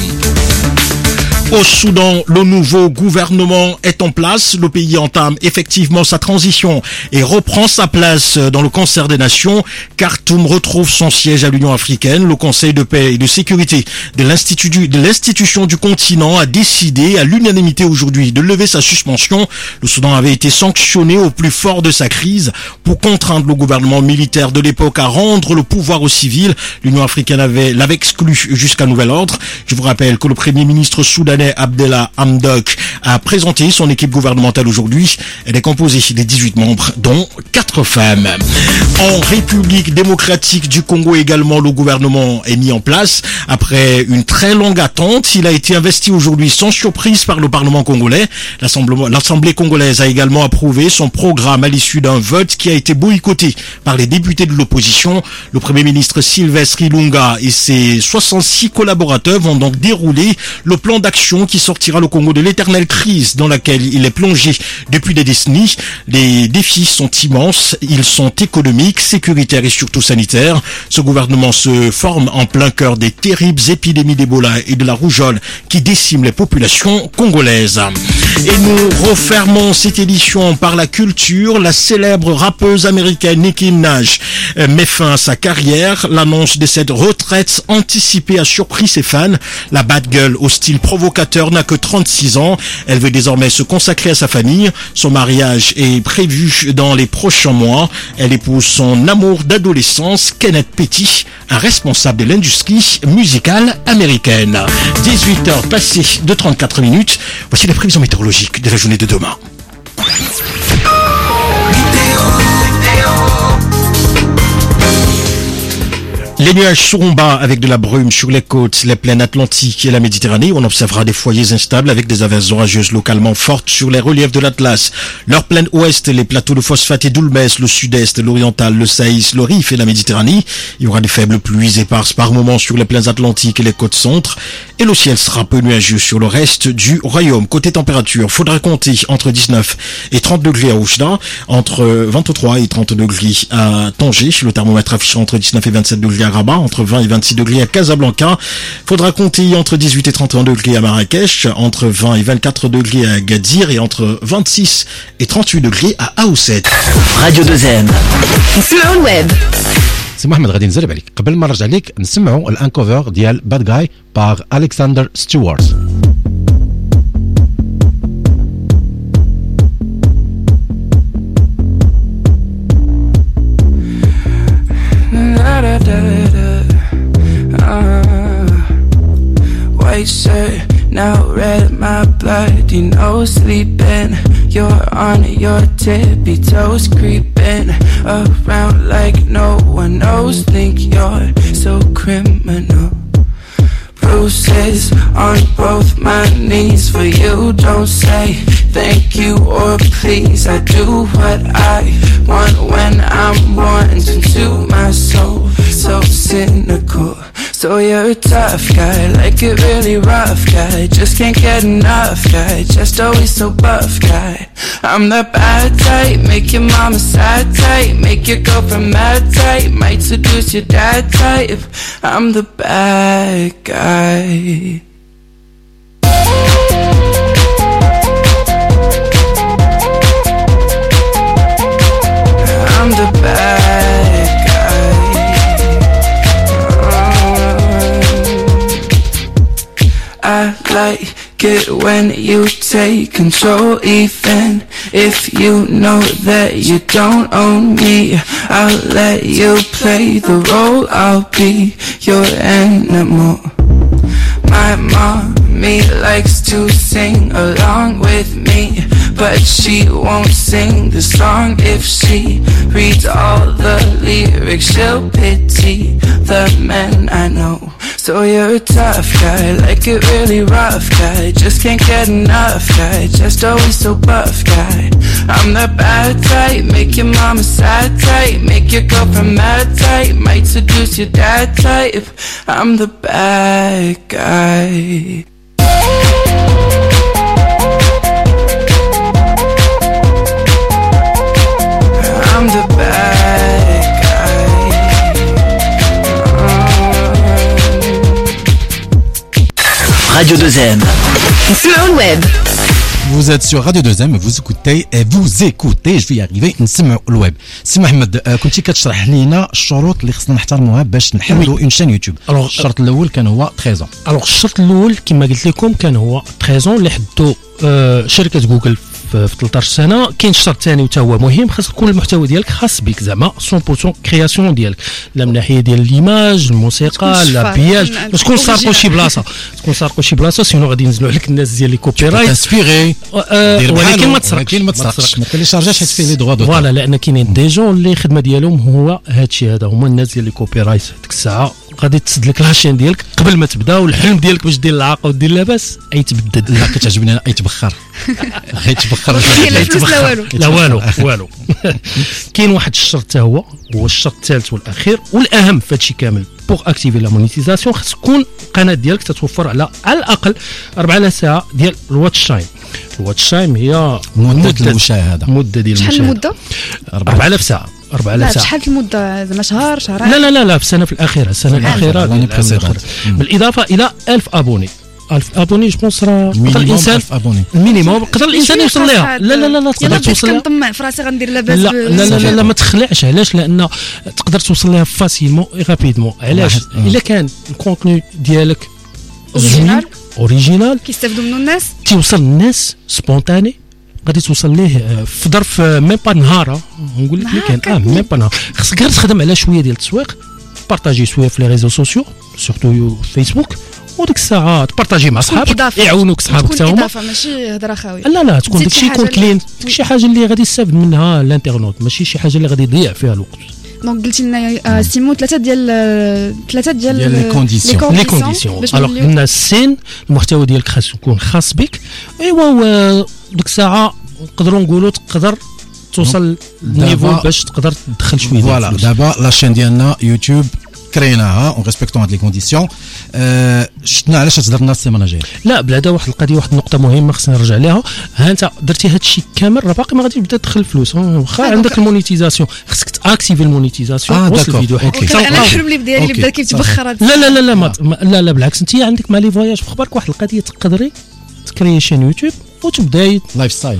Au Soudan, le nouveau gouvernement est en place. Le pays entame effectivement sa transition et reprend sa place dans le concert des nations. Khartoum retrouve son siège à l'Union africaine. Le Conseil de paix et de sécurité de l'institution du continent a décidé à l'unanimité aujourd'hui de lever sa suspension. Le Soudan avait été sanctionné au plus fort de sa crise pour contraindre le gouvernement militaire de l'époque à rendre le pouvoir aux civils. L'Union africaine l'avait exclu jusqu'à nouvel ordre. Je vous rappelle que le premier ministre soudanais Abdallah Hamdok a présenté son équipe gouvernementale aujourd'hui. Elle est composée des 18 membres, dont 4 femmes. En République démocratique du Congo également, le gouvernement est mis en place. Après une très longue attente, il a été investi aujourd'hui sans surprise par le Parlement congolais. L'Assemblée congolaise a également approuvé son programme à l'issue d'un vote qui a été boycotté par les députés de l'opposition. Le Premier ministre Sylvestre Ilunga et ses 66 collaborateurs vont donc dérouler le plan d'action qui sortira le Congo de l'éternelle crise dans laquelle il est plongé depuis des décennies. Les défis sont immenses, ils sont économiques, sécuritaires et surtout sanitaires. Ce gouvernement se forme en plein cœur des terribles épidémies d'Ebola et de la rougeole qui déciment les populations congolaises. Et nous refermons cette édition par la culture. La célèbre rappeuse américaine Nicki Minaj met fin à sa carrière. L'annonce de cette retraite anticipée a surpris ses fans. La bad girl au style provocateur n'a que 36 ans. Elle veut désormais se consacrer à sa famille. Son mariage est prévu dans les prochains mois. Elle épouse son amour d'adolescence, Kenneth Petty, un responsable de l'industrie musicale américaine. 18h passées de 34 minutes. Voici les prévisions météorologiques de la journée de demain. Les nuages seront bas avec de la brume sur les côtes, les plaines atlantiques et la Méditerranée. On observera des foyers instables avec des averses orageuses localement fortes sur les reliefs de l'Atlas. Leur plaine ouest, les plateaux de Phosphate et d'Oulmès, le sud-est, l'oriental, le Saïs, le Rif et la Méditerranée. Il y aura des faibles pluies éparses par moments sur les plaines atlantiques et les côtes centres. Et le ciel sera peu nuageux sur le reste du royaume. Côté température, faudra compter entre 19 et 30 degrés à Oujda, entre 23 et 30 degrés à Tanger. Le thermomètre affichera entre 19 et 27 degrés à Rabat, entre 20 et 26 degrés à Casablanca. Faudra compter entre 18 et 31 degrés à Marrakech, entre 20 et 24 degrés à Agadir et entre 26 et 38 degrés à Aousset. Radio 2M. نسمعوا الويب. سي محمد غادي نزرب عليك قبل ما نرجع لك نسمعوا الانكوفر ديال باد جاي باغ الكسندر ستيوارت. White shirt, now red my blood. You know sleeping, you're on your tippy toes, creeping around like no one knows. Think you're so criminal. Bruises on both my knees for you. Don't say thank you or please. I do what I want when I'm wanting to. My soul so cynical. So you're a tough guy, like a really rough guy. Just can't get enough guy, just always so buff guy. I'm the bad type, make your mama sad type, make your girlfriend mad type, might seduce your dad type. I'm the bad guy. I'm the bad guy. I like it when you take control, even if you know that you don't own me. I'll let you play the role, I'll be your animal. My mommy likes to sing along with me, but she won't sing the song. If she reads all the lyrics, she'll pity the men I know. So you're a tough guy, like a really rough guy, just can't get enough guy, just always so buff guy. I'm the bad type, make your mama sad type, make your girlfriend mad type, might seduce your dad type. I'm the bad guy. I'm the bad guy. Radio 2M. نسمعوا الويب. Vous êtes sur Radio 2M, vous écoutez, je vais y arriver, نسمعوا الويب. سي محمد كنتي كتشرح لينا الشروط اللي خصنا نحترموها باش نحملوا اون شان يوتيوب. الشرط الاول كان هو 13 ans. الوغ الشرط الاول كما قلت لكم كان هو 13 ans اللي حدوا شركه جوجل في 13 سنه. كاين الشرط الثاني وتا هو مهم، خاص يكون المحتوى ديالك خاص بك زعما 100% كرياسيون ديالك، لا من ناحيه ديال ليماج الموسيقى لابياج، ما تكون سارقوا شي بلاصه، تكون سارقوا شي بلاصه سينو غادي ينزلوا عليك الناس ديال لي كوبي رايت انسبيري ولكن ما تسرقش ما تيليشارجاش حيت فيه لي دغوا دوت. فوالا، لان كاينين دي جون اللي الخدمه ديالهم هو هادشي هذا، هما الناس ديال لي كوبي رايت. ديك الساعه غادي تسد لك لاشين ديالك قبل ما تبدا، والحلم ديالك باش دير العاقه ودير لاباس يتبدد. لا كتعجبني انا يتبخر غيتبخر لا والو. كاين واحد الشرط حتى هو الشرط الثالث والاخير والاهم في هادشي كامل. بوغ اكتيفي لا مونيتيزاسيون خاص تكون القناه ديالك تتوفر على الاقل 4 ساعات ديال الواتش تايم. الواتش تايم هي مده المشاهده، مده ديال المشاهده. شحال المده؟ 4000 ساعه. 4000 ساعه. شحال المده؟ زعما شهر شهرين؟ لا في السنه السنه الاخيره بالاضافه الى 1000 ابوني. 1000 ابوني جو بونس راه قدر الانسان المينيموم قدر الانسان يوصل ليها. لا تقدر توصل لها. كنطمع في راسي غندير لاباس. لا ما تخلعش. علاش؟ لان تقدر توصل لها فاسيلمون اي رابيدمون. علاش؟ الا كان الكونتوني ديالك اوريجينال كيستافدوا منه الناس، تيوصل للناس سبونتاني، غادي توصل ليه في ظرف ميم با نهار. نقول لك اللي كان ميم با نهار. خصك غير تخدم على شويه ديال التسويق، بارطاجي شويه في لي ريزو سوسيو سورتو فيسبوك، وديك الساعه تبارطاجي مع صحابك، يعاونوك صحابك حتى هما. ماشي هضره خاويه. لا تكون داكشي يكون كلين، شي حاجه اللي غادي يستافد منها الانترنت، ماشي شي حاجه اللي غادي يضيع فيها الوقت. دونك قلتي لنا سيمون ثلاثه ديال لي كونديسيون الوغ قلنا السن المحتوى ديالك خاص يكون خاص بك ايوا ديك الساعه نقدروا نقولوا تقدر توصل للنيفو باش تقدر تدخل شويه فوالا دابا لا شين ديالنا يوتيوب كريناها اون ريسبكتون هاد لي كونديسيون شفنا علاش تهضرنا السيمانه الجايه لا بلا واحد القضيه واحد النقطه مهمه خصنا نرجع لها ها انت درتي هاد الشيء كامل راه باقي ما غاديش تبدا تدخل الفلوس واخا عندك المونيتيزاسيون خصك تاكتيفي المونيتيزاسيون وصل الفيديو حيت انا الحلم اللي ديالي اللي بدا كيتبخر لا بالعكس انت عندك مع لي فواياج في خبرك واحد القضيه تقدري تكري شين يوتيوب وتبداي لايف ستايل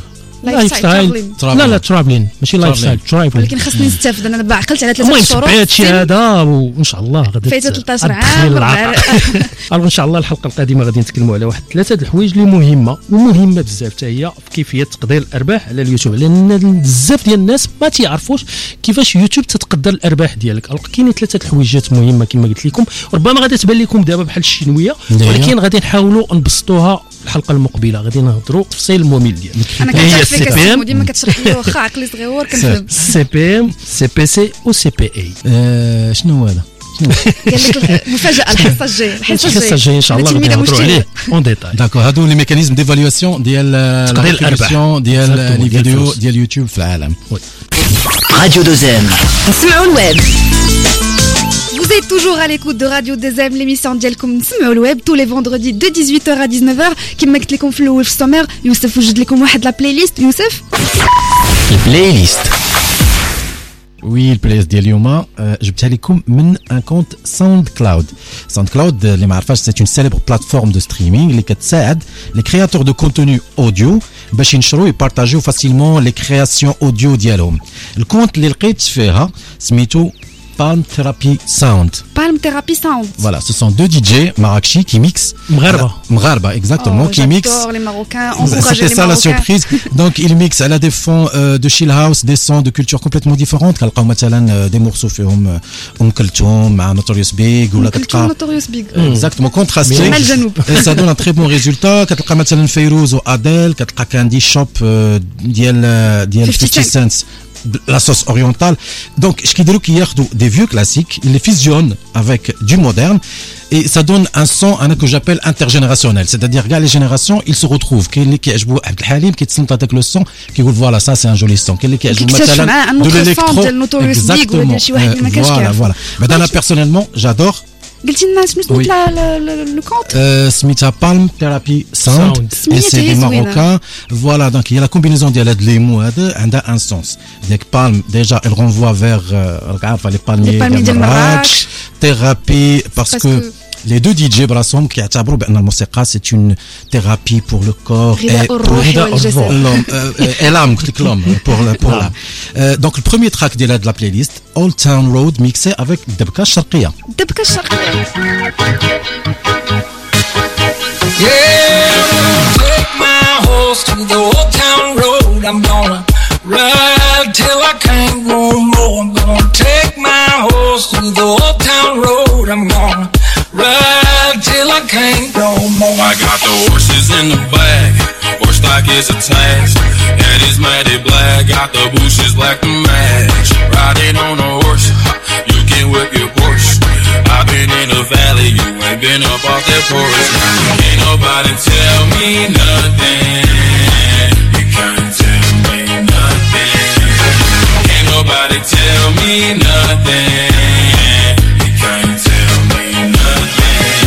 لا ترافلين ماشي لايف ستايل ترافلين ولكن خاصني نستافد انا دابا عقلت على 3 شهور المهم هادشي هذا وان شاء الله غادي فايته 13 عام ان شاء الله الحلقه القادمه غادي نتكلموا على واحد 3 الحوايج اللي مهمه بزاف حتى هي في كيفيه تقدير الارباح على اليوتيوب لان بزاف ديال الناس ما تيعرفوش كيفاش يوتيوب تتقدر الارباح ديالك كاينين 3 الحوايجات مهمه كما قلت لكم ربما غادي تبان لكم دابا بحال الشينويه ولكن غادي نحاولوا نبسطوها الحلقه المقبله غادي نهضروا تفصيل الممل ديالك انا كنعرف فيك ديما كتشرح لي واخا عقلي صغيور كنفهم سي بي ام سي بي سي و سي بي اي شنو هو هذا قال لك المفاجاه الحصه الجايه ان شاء الله غادي نهضروا عليه اون ديتاي داكور هادو لي ميكانيزم ديفالواسيون ديال تقدير الارباح ديال لي فيديو ديال يوتيوب في العالم راديو دوزام نسمعوا الويب. Vous êtes toujours à l'écoute de Radio 2M, l'émission ديالكم نسمعوا الويب tous les vendredis de 18h à 19h. كما قلت لكم في الاول في السومير يوسف وجد لكم واحد لا بلاي ليست. يوسف البلاي ليست وي البلاي ليست ديال اليوم جبتها لكم من ان كونت ساوند كلاود اللي ما عرفاش سي اون سيليبر بلاتفورم دو ستريمينغ اللي كتساعد لي كرياتور دو كونتوني اوديو باش ينشروا يبارطاجيو فاسيلمون لي كرياسيون اوديو ديالهم. الكونت اللي لقيت فيها سميتو Palm Therapy Sound. Voilà, ce sont 2 DJ Marrakchi qui mixent. Mgharba, exactement, qui mixent. Les Marocains, c'était ça la surprise. Donc ils mixent à la des fonds de chill house, des sons de culture complètement différentes. كنلقاو مثلا des morceaux فيهم كلثوم مع Notorious Big ولا كتلقى Notorious Big. Exactement, contrasté. Et ça donne un très bon résultat. كتلقى مثلا فيروز وأديل، كتلقى كاندي شوب ديال 50 cents. La sauce orientale. Donc, ce qu'ils disent, des vieux classiques, ils les fusionnent avec du moderne et ça donne un son que j'appelle intergénérationnel. C'est-à-dire, les générations, ils se retrouvent. Qui ajoutent Abdel Halim, qui te avec le son, qui vous voilà, ça c'est un joli son. Qui ajoutent de l'électro. Exactement. Voilà. Mais dans personnellement, j'adore. قلتي لنا سميتو لو كونت سميتها Palm Therapy Sound et c'est des Marocains. Voilà, donc il y a la combinaison ديال هاد لي مو هذا عندها ان سونس. ديك بالم déjà elle renvoie vers عارفه les palmiers de Marrakech. Thérapie parce que les 2 DJ براسهم كيعتبروا بان الموسيقى c'est une thérapie pour le corps et pour l'homme et l'âme pour l'âme. Donc le premier track de la playlist Old Town Road mixé avec دبكة الشرقية. Yeah, take my horse to the old town road. I'm gonna ride till I can't go more. I'm gonna take my horse to the old town road. I'm gonna ride till I can't no more. I got the horses in the back, horse stock is attached, and it's matted black, got the bushes black to match. Riding on a horse, you can whip your Porsche. I've been in the valley, you ain't been up off that porch. Ain't nobody tell me nothing, you can't tell me nothing. Ain't nobody tell me nothing, you can't tell me nothing.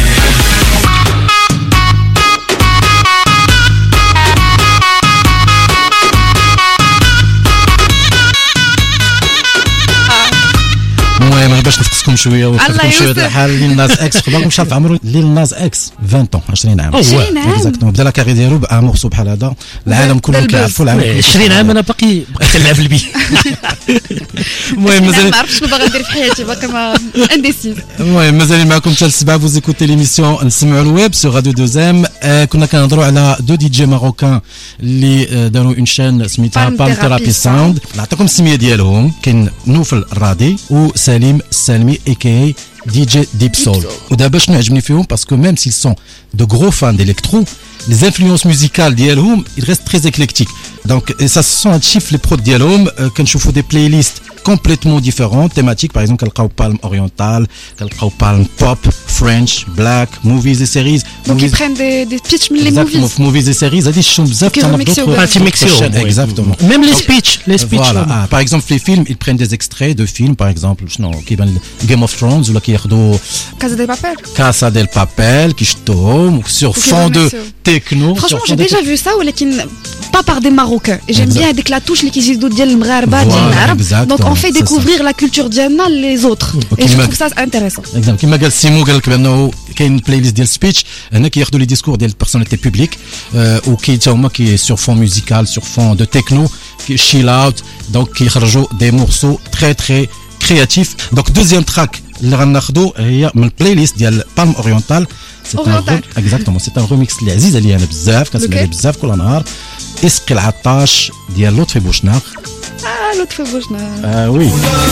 المهم باش نفقسكم شويه ونفقسكم شويه الحال ليل ناز اكس خبركم شحال في عمرو ليل ناز اكس 20 عام 20 عام اكزاكتومون بدا لا كاري ديالو بان مورسو بحال هذا العالم كله كيعرفوا العالم 20 عام انا باقي كنلعب البي. المهم مازال ما عرفتش شنو باغا ندير في حياتي باقي ما انديسيز. المهم مازال معكم حتى السبعه فوز ايكوتي ليميسيون نسمعوا الويب سو راديو دوزام. كنا كنهضروا على 2 دي جي ماروكان اللي داروا اون شين سميتها بالم ثيرابي ساوند. نعطيكم السميه ديالهم كاين نوفل الرادي وسليم السالمي اي كي DJ Deep Soul. Ou d'abord je n'aime pas parce que même s'ils sont de gros fans d'électro, les influences musicales d'Yelhoum, ils restent très éclectiques. Donc et ça se sent un chiffre les prods d'Yelhoum quand je fais des playlists complètement différentes, thématiques, par exemple, quelqu'un palme orientale, quelqu'un palme pop, French, black, movies et séries. Donc ils prennent des pitchs les exactement, movies et séries, ça dit exactement. Même les speeches, Voilà. Par exemple, les films, ils prennent des extraits de films, par exemple, Game of Thrones ou là qui Casa del Papel, qui sur fond de techno. Franchement, j'ai déjà vu ça, pas par des Marocains. J'aime bien avec la touche qui dit ديال المغاربة ديال العرب. Donc on fait découvrir la culture ديالنا les autres. Et je trouve ça intéressant. Exemple, كما قال سيمو قال لك بانه كاين بلاي ليست ديال سبيتش هنا كياخذوا لي ديسكور ديال البيرسوناليتي بوبليك وكي تا هما كي سور فون ميوزيكال سور فون دو تكنو كي شيل اوت دونك كيخرجوا دي مورسو تري تري كرياتيف. دونك دوزيام تراك اللي غناخذوا هي من البلاي ليست ديال بالم اورينتال. اكزاكتومون سي ان ريميكس اللي عزيز عليا انا بزاف كنسمع عليه بزاف كل نهار. اسقي العطاش ديال لطفي بوشناق. لطفي بوشناق وي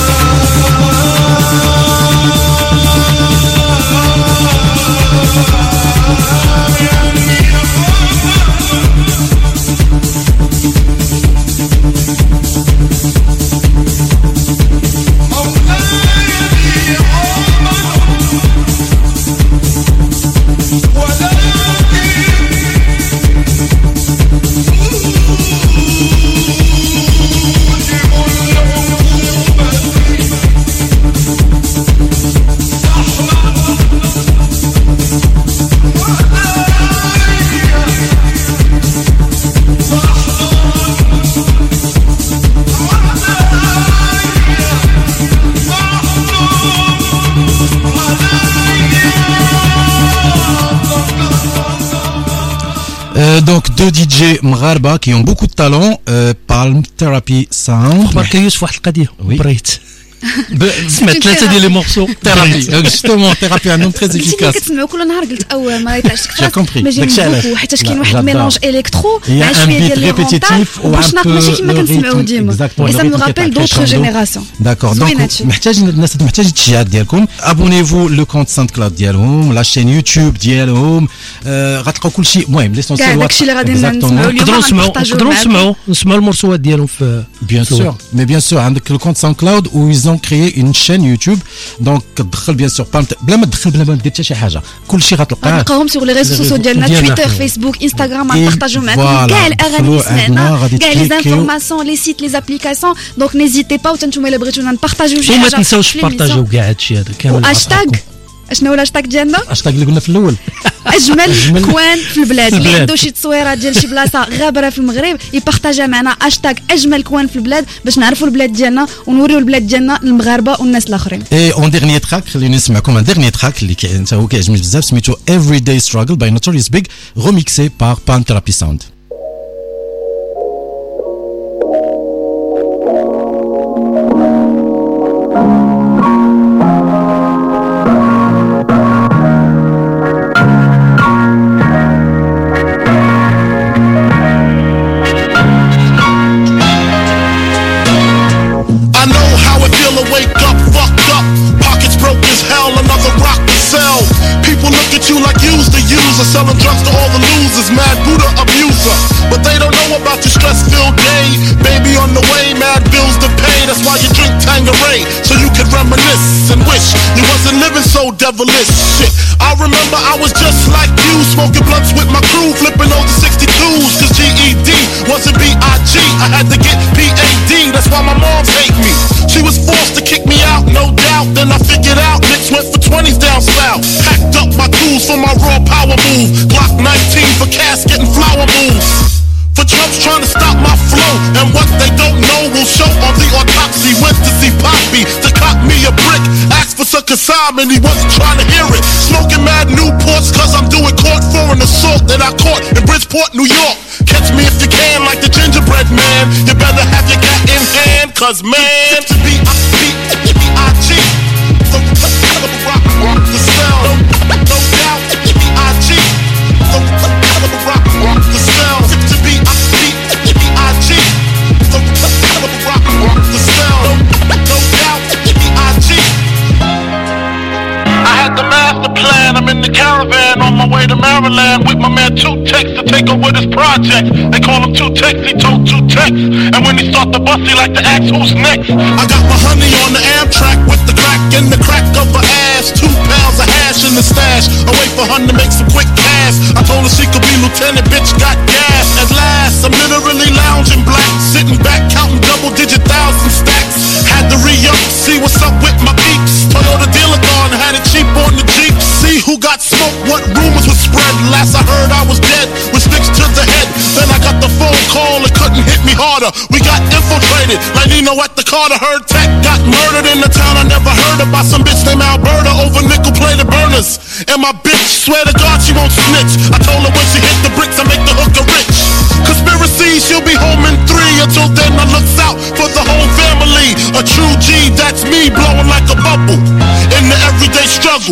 Donc deux DJ مغاربة qui ont beaucoup de talent, Palm Therapy Sound. remarquez Youssef واحد القضية بريت سمعت ثلاثة ديال لي مورسو ثيرابي جوستومون ثيرابي عندهم تري افيكاس كتسمعوا كل نهار قلت ما يطلعش كثر ما جايين بوكو حيت كاين واحد الميلونج الكترو مع شويه ديال لي ريبيتيتيف وباش ماشي كما كنسمعوا ديما اي سا مو رابيل دوطخ جينيراسيون داكور دونك محتاج الناس محتاج التشجيعات ديالكم ابونيفو لو كونت ساوند كلاود ديالهم لا شين يوتيوب ديالهم غتلقاو كلشي المهم ليسونسيال داكشي اللي غادي نسمعوا اليوم نقدروا نسمعوا المرسوات ديالهم في بيان سور عندك لو كونت ساوند كلاود و ils ont créé une chaîne YouTube donc تدخل بيان سور بلا ما تدخل بلا ما دير حتى شي حاجه كلشي غتلقاه سور لي ريزو سوسيو ديالنا تويتر فيسبوك انستغرام غنبارطاجيو معكم كاع الاغاني اللي سمعنا كاع لي زانفورماسيون لي سيت لي زابليكاسيون دونك نيزيتي با وتنتوما الا بغيتونا نبارطاجيو شي حاجه وما تنساوش تبارطاجيو كاع هادشي هذا كامل هاشتاغ شنو هو الهاشتاغ ديالنا هاشتاغ اللي قلنا في الاول اجمل كوان في البلاد اللي عنده شي تصويره ديال شي بلاصه غابره في المغرب يبارطاجيها معنا هاشتاغ اجمل كوان في البلاد باش نعرفوا البلاد ديالنا ونوريو البلاد ديالنا للمغاربه والناس الاخرين. اي اون ديرني تراك خلينا نسمعكم ان ديرني تراك اللي انت هو كيعجبني بزاف سميتو Everyday Struggle by Notorious Big remixé par Palm Therapy Sound. Selling drugs to all the losers, mad Buddha abuser. But they don't know about your stress-filled day. Baby on the way, mad bills to pay. That's why you drink Tanqueray, so you can reminisce and wish you wasn't living so devilish. Shit, I remember I was just like you, smoking blunts with my crew, flipping over 62s. Cause GED wasn't B.I.G. I had to get P.A.D. That's why my moms hate me. She was forced to kick me out, no doubt. Then I figured out Knicks went for 20s down south. Packed up my tools for my raw power move. Glock 19 for casket and flower moves. For Trump's trying to stop my flow. And what they don't know will show on the autopsy. Went to see Poppy to cop me a brick. Asked for some consignment, he wasn't trying to hear it. Smoking mad Newports cause I'm doing court for an assault that I caught in Bridgeport, New York. Catch me if you can like the gingerbread man. You better have your gat in hand cause man to be B.I.G. Rock the spell. No doubt B.I.G. Rock the spell. To be B.I.G. Rock the spell. No doubt B.I.G. my way to Maryland with my man 2Tex to take over this project. They call him 2Tex, he told 2Tex. And when he start the bus, he like to ask who's next. I got my honey on the Amtrak with the crack in the crack of her ass. 2 pounds of hash in the stash. I wait for her to make some quick cash. I told her she could be lieutenant, bitch got gas. At last, I'm literally lounging black, sitting back counting double-digit thousand stacks. Had to re-up, see what's up with my peeps. Toyota dealer gone, had it cheap on the Jeep. See who got smoked, what rumors were spread. Last I heard I was dead, with sticks to the head. Then I got the phone call, it couldn't hit me harder. We got infiltrated, like Nino at the Carter. Heard Tech got murdered in the town I never heard of by some bitch named Alberta over nickel-plated burners. And my bitch, swear to God she won't snitch. I told her when she hit the bricks I make the hooker rich. Conspiracy, she'll be home in 3. Until then I looks out for the whole family. A true G, that's me blowing like a bubble in the everyday struggle.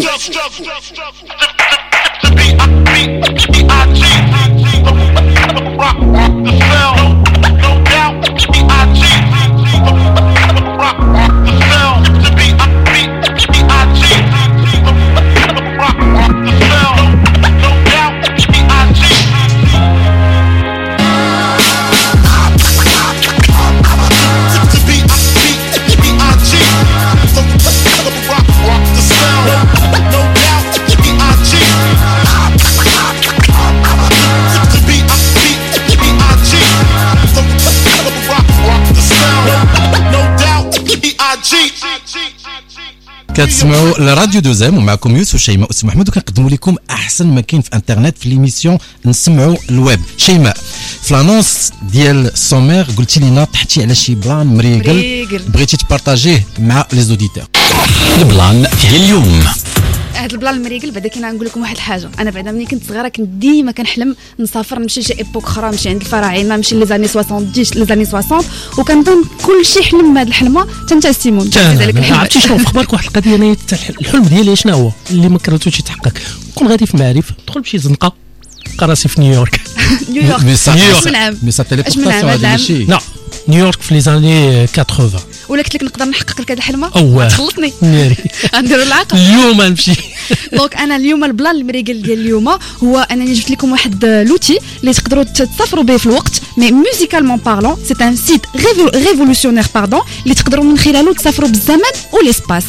كتسمعوا لراديو دوزام ومعكم يوسف شيماء وسي محمود وكنقدموا لكم احسن ما كاين في انترنت في ليميسيون نسمعوا الويب. شيماء في لانونس ديال سومير قلتي لينا طحتي على شي بلان مريقل بغيتي تبارطاجيه مع لي زوديتور. البلان ديال اليوم هاد البلان المريقل بعدا كاين نقول لكم واحد الحاجه. انا بعدا ملي كنت صغيره كنت ديما كنحلم نسافر نمشي لشي ايبوك اخرى نمشي عند الفراعنه نمشي لي زاني 70 لي زاني 60 وكنظن كل شي حلم هاد الحلمه تاع سيمون كذلك الحلم. عرفتي شنو في اخبارك واحد القضيه انا الحلم ديالي شنو هو اللي ما كرهتوش يتحقق كون غادي في معارف ندخل بشي زنقه قراسي في نيويورك نيويورك مي سا تيليبورطاسيون هذا ماشي لا نيويورك في لي زاني 80 ولا قلت لك نقدر نحقق لك هذه الحلمه تخلطني نديروا العقل اليوم نمشي. دونك انا اليوم البلان المريقل ديال اليوم هو انني جبت لكم واحد لوتي اللي تقدروا تسافروا به في الوقت مي ميوزيكالمون بارلون سي ان سيت ريفولوشنير باردون اللي تقدروا من خلاله تسافروا بالزمن وليسباس.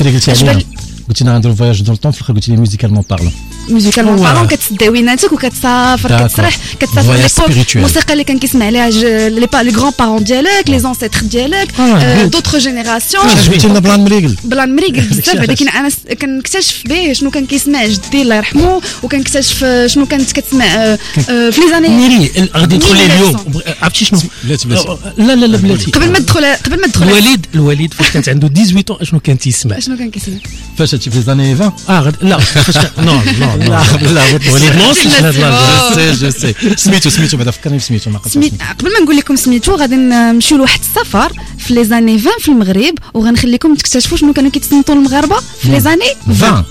قلتي لنا نديرو فواياج دون طون في الاخر قلتي لي ميوزيكالمون بارلون ميوزيكالمون بارلون كتسدى ويناتك وكتسافر كتسرح كتسافر ليبوك الموسيقى اللي كان كيسمع عليها لي غران بارون ديالك لي زونسيتر ديالك دوطخ جينيراسيون. جبتي لنا بلان مريقل بزاف ولكن انا كنكتشف به شنو كان كيسمع جدي الله يرحمه وكنكتشف شنو كانت كتسمع في لي زاني ميري غادي ندخل اليوم. عرفتي شنو لا بلاتي قبل ما تدخل الوالد فاش كانت عنده 18 شنو كان تيسمع فاش هادشي في لي زاني 20 لا فاش نو وليد نوصل جو سي سميتو بعدا فكرني بسميتو ما قدرتش قبل ما نقول لكم سميتو غادي نمشيو لواحد السفر في لي زاني 20 في المغرب وغنخليكم تكتشفوا شنو كانوا كيتصنتوا المغاربه في لي زاني 20.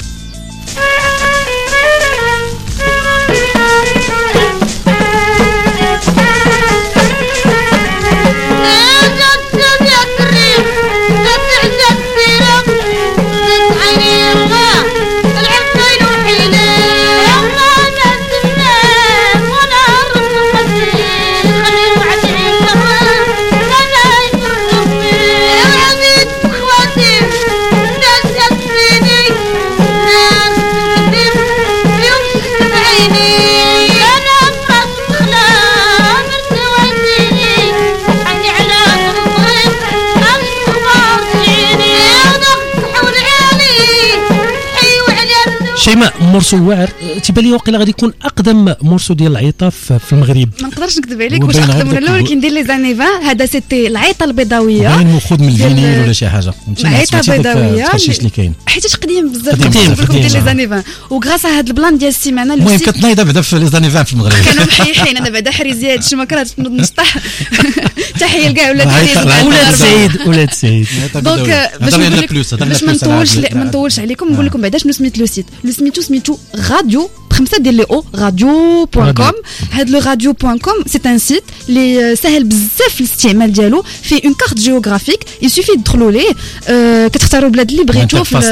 شيماء مورسو واعر تيبان لي واقيلا غادي يكون اقدم مورسو ديال العيطه في المغرب. ما نقدرش نكذب عليك واش اقدم ولا لا ولكن ندير لي زاني 20 هذا سيتي العيطه البيضاويه باين مخود من الفينيل ولا شي حاجه العيطه البيضاويه اللي كاين حيت قديم بزاف لكم ديال لي زاني 20 وغراس هذا البلان ديال السيمانه المهم كتنايضه بعدا في لي زاني 20 في المغرب كانوا محيحين انا بعدا حريزيه هادشي ما كرهتش نسطح تحيه لكاع ولاد سعيد دونك باش ما نطولش عليكم نقول لكم بعدا شنو سميت لو سيت سميتو راديو بخمسه ديال لي او radio.com. هاد لو radio.com سي ان سيت اللي سهل بزاف الاستعمال ديالو فيه اون كارت جيوغرافيك يسوفي تدخلوا ليه كتختاروا البلاد اللي بغيتو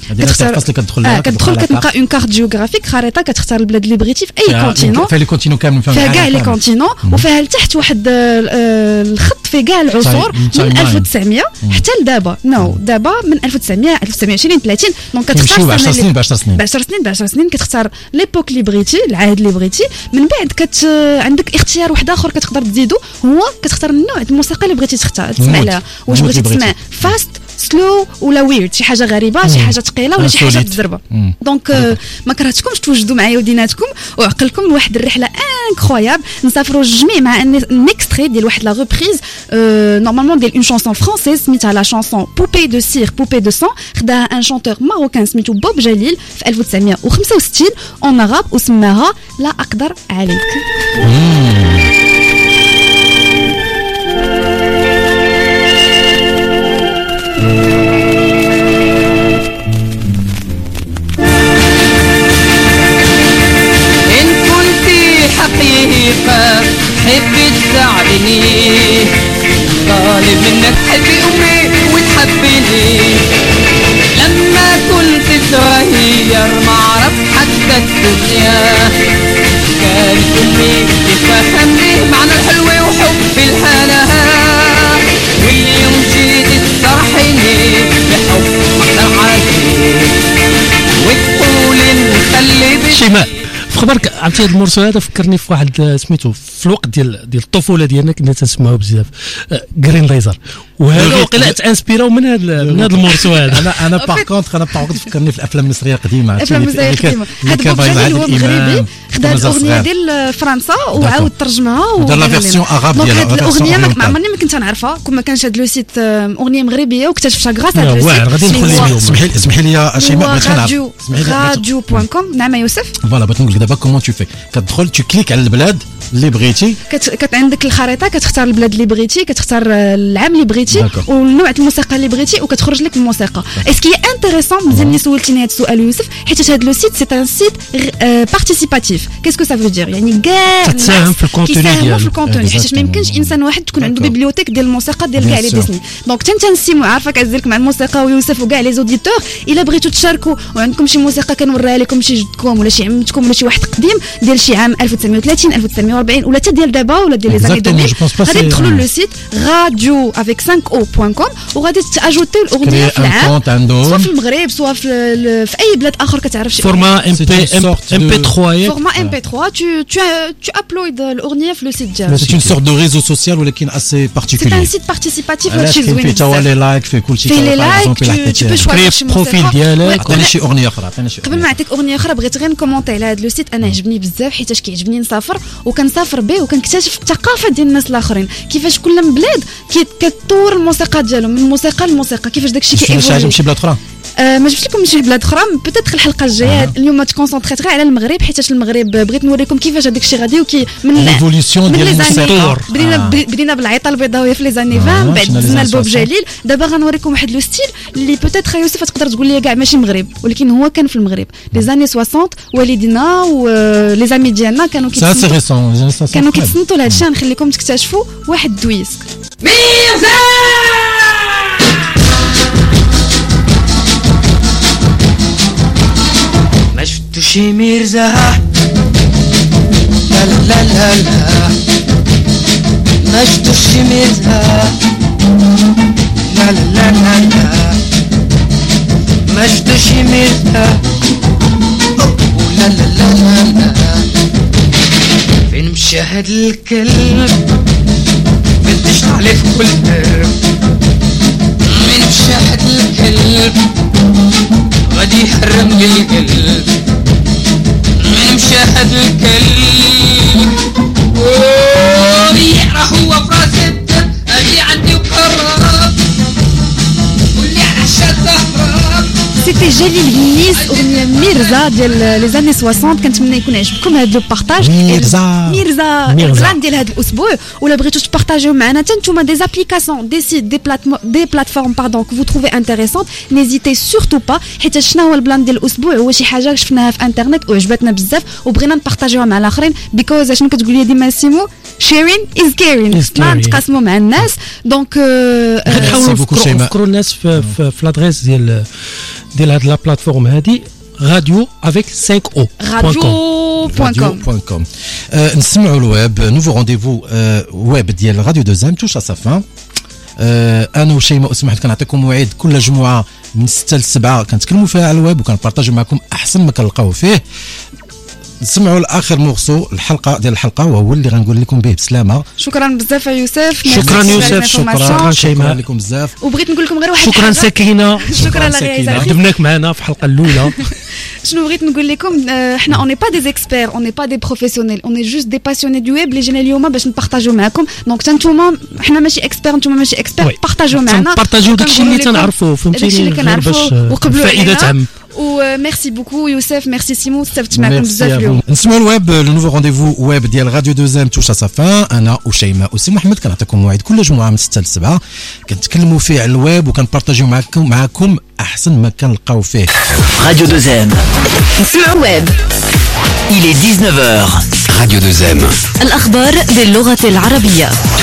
كتدخل كتلقى اون كارت جيوغرافيك خريطه كتختار البلاد اللي بغيتي في اي كونتينون فيها لي كونتينون كاملين فيها كاع لي كونتينون وفيها لتحت واحد الخط في كاع العصور من 1900 حتى لدابا دابا من 1900 1920 30 دونك كتختار 10 سنين كتختار ليبوك اللي بغيتي العهد اللي بغيتي من بعد عندك اختيار واحد اخر كتقدر تزيدو هو كتختار النوع الموسيقى اللي بغيتي تسمع لها واش بغيتي تسمع فاست سلو ولا ويرد شي حاجه غريبه شي حاجه ثقيله ولا شي حاجه تزربه دونك ما كرهتكمش توجدوا معايا وديناتكم وعقلكم لواحد الرحله انكرويابل نسافروا الجميع مع ان اكستري ديال واحد لا ريبريز نورمالمون ديال اون شانسون فرونسيز سميتها لا شانسون بوبي دو سير بوبي دو سون خداها ان شانتور ماروكان سميتو بوب جليل في 1965 اون عرب وسماها لا اقدر عليك حقيقة حبي تساعدني طالب منك حبي أمي وتحبيني لما كنت صغير ما عرفت حتى الدنيا كانت أمي تفهمني معنى الحلوة وحب الحنان واليوم جيت تصحيني بحب أقدر عليك وتقولي نخلي شيماء في خبرك عرفتي هذا المرسل هذا فكرني في واحد سميتو في الوقت ديال الطفوله ديالنا كنا تنسمعوه بزاف جرين ليزر وهذا وقيلا تانسبيراو من هذا المرسل هذا انا باغ كونتر فكرني في الافلام المصريه القديمه الافلام المصريه القديمه هذا بوب جليل هو مغربي خدا الاغنيه ديال فرنسا وعاود ترجمها ودار لا فيرسيون عرب ديالها دونك هذه الاغنيه ما عمرني ما كنت نعرفها كون ما كانش هذا لو سيت اغنيه مغربيه واكتشفتها غراس هذا لو سيت اسمحي لي شيماء بغيت نعرف radio.com نعم يوسف فوالا بغيت نقول لك دابا كومون تو في كتدخل تو كليك على البلاد اللي بغيتي عندك الخريطه كتختار البلاد اللي بغيتي كتختار العام اللي بغيتي والنوع الموسيقى اللي بغيتي وكتخرج لك الموسيقى اسكي انتريسون مزيان اللي سولتيني هذا السؤال يوسف حيت هذا لو سيت سي ان سيت بارتيسيباتيف كاسكو سا فو دير يعني كاع تساهم في الكونتوني ديالو في الكونتوني حيت ما يمكنش انسان واحد تكون عنده بيبليوتيك ديال الموسيقى ديال كاع لي ديسني دونك تنسيمو عارفه كعزلك مع الموسيقى ويوسف وكاع لي زوديتور الا بغيتو تشاركوا وعندكم شي موسيقى كنوريها لكم شي جدكم ولا شي عمتكم ولا شي واحد قديم ديال شي عام 1930 1940 ولا حتى ديال دابا ولا ديال لي زاني 2000 غادي تدخلوا لو سيت radio avec 5o.com وغادي تاجوتيو الاغنيه في العام سواء في المغرب سواء في اي بلاد اخر كتعرف شي فورما ام بي 3 فورما ام بي 3 tu upload الاغنيه في لو سيت ديالك سي اون سورت دو ريزو سوسيال ولكن اسي بارتيكولير سي ان سيت بارتيسيباتيف هادشي زوين في تا لي لايك في كلشي في لي لايك tu peux choisir شي بروفيل ديالك عطيني شي اغنيه اخرى قبل ما نعطيك اغنيه اخرى بغيت غير نكومونتي على هذا لو سيت انا عجبني بزاف حيت كيعجبني نسافر وكنسافر به وكنكتشف الثقافه ديال الناس الاخرين كيفاش كل بلاد كتطور الموسيقى ديالهم من الموسيقى للموسيقى كيفاش داكشي كيفولي شي بلاد اخرى ما جبت لكم شي بلاد اخرى بيتيت الحلقه الجايه اليوم تكونسونطريت غير على المغرب حيت المغرب بغيت نوريكم كيفاش هذاك الشيء غادي من ليفوليسيون ديال الموسيقى بدينا بالعيطه البيضاويه في لي زاني 20 بعد دزنا البوب جليل دابا غنوريكم واحد لو ستيل اللي بيتيت يوسف تقدر تقول لي كاع ماشي مغرب ولكن هو كان في المغرب لي زاني 60 والدينا ولي زامي ديالنا كانوا كيتصنتوا لهذا الشيء نخليكم تكتشفوا واحد دويسك ما شفتوش ميرزا لا لا لا لا ما شفتوش ميرزا لا لا لا لا ما شفتوش ميرزا لا لا لا لا فين مشى هاد الكلب فتشت عليه في كل درب فين مشى هاد الكلب غادي يحرم لي القلب من مشاهد الكلب راه هو فراس الدب اجي عندي وقرب واللي على الشاشه هرب سيتي جليل بنيس اغنيه ميرزا ديال لي زاني 60 كنتمنى يكون عجبكم هذا لو بارطاج ميرزا البلان ديال هذا الاسبوع ولا بغيتو تبارطاجيو معنا حتى نتوما دي ابليكاسيون دي سيت دي بلاتفورم باردون كو فو تروفي انتريسونت نيزيتي سورتو با حيت شنو هو البلان ديال الاسبوع هو شي حاجه شفناها في انترنت وعجبتنا بزاف وبغينا نبارطاجيوها مع الاخرين بيكوز شنو كتقول لي ديما سيمو sharing is caring. نتقاسموا مع الناس دونك نحاولوا نفكروا الناس في لادريس ديال هاد لا بلاتفورم هادي radio avec 5 O. Radio.com. نسمعوا الويب نوفو رونديفو ويب ديال راديو دوزام توش à sa fin. انا وشيماء اسمحوا كنعطيكم موعد كل جمعه من 6 ل 7 كنتكلموا فيها على الويب وكنبارطاجيو معكم احسن ما كنلقاو فيه. نسمعوا الاخر مورسو الحلقه وهو اللي غنقول لكم به بسلامه. شكرا بزاف يوسف. شكرا يوسف. شكرا شيماء لكم بزاف. وبغيت نقول لكم غير واحد شكرا سكينه. شكرا لغيزه خدمناك معنا في الحلقه الاولى. شنو بغيت نقول لكم احنا اوني با دي اكسبير اوني با دي بروفيسيونيل اوني جوست دي باسيوني دو ويب اللي جينا اليوم باش نبارطاجيو معكم دونك نتوما احنا ماشي اكسبير نتوما ماشي اكسبير بارطاجيو معنا بارطاجيو داكشي اللي تنعرفوا فهمتيني باش الفائده تعم. وميرسي بوكو يوسف ميرسي سيمون استفدت معكم بزاف اليوم. نسمعوا الويب لو نوفو رونديفو ويب ديال راديو دوزام توش à sa fin. انا وشيماء وسي محمد كنعطيكم موعد كل جمعه من 6 ل 7 كنتكلموا فيه على الويب وكنبارطاجيو معكم احسن ما كنلقاو فيه. راديو دوزام نسمعوا الويب. Il est 19h. Radio 2M. الأخبار باللغة العربية.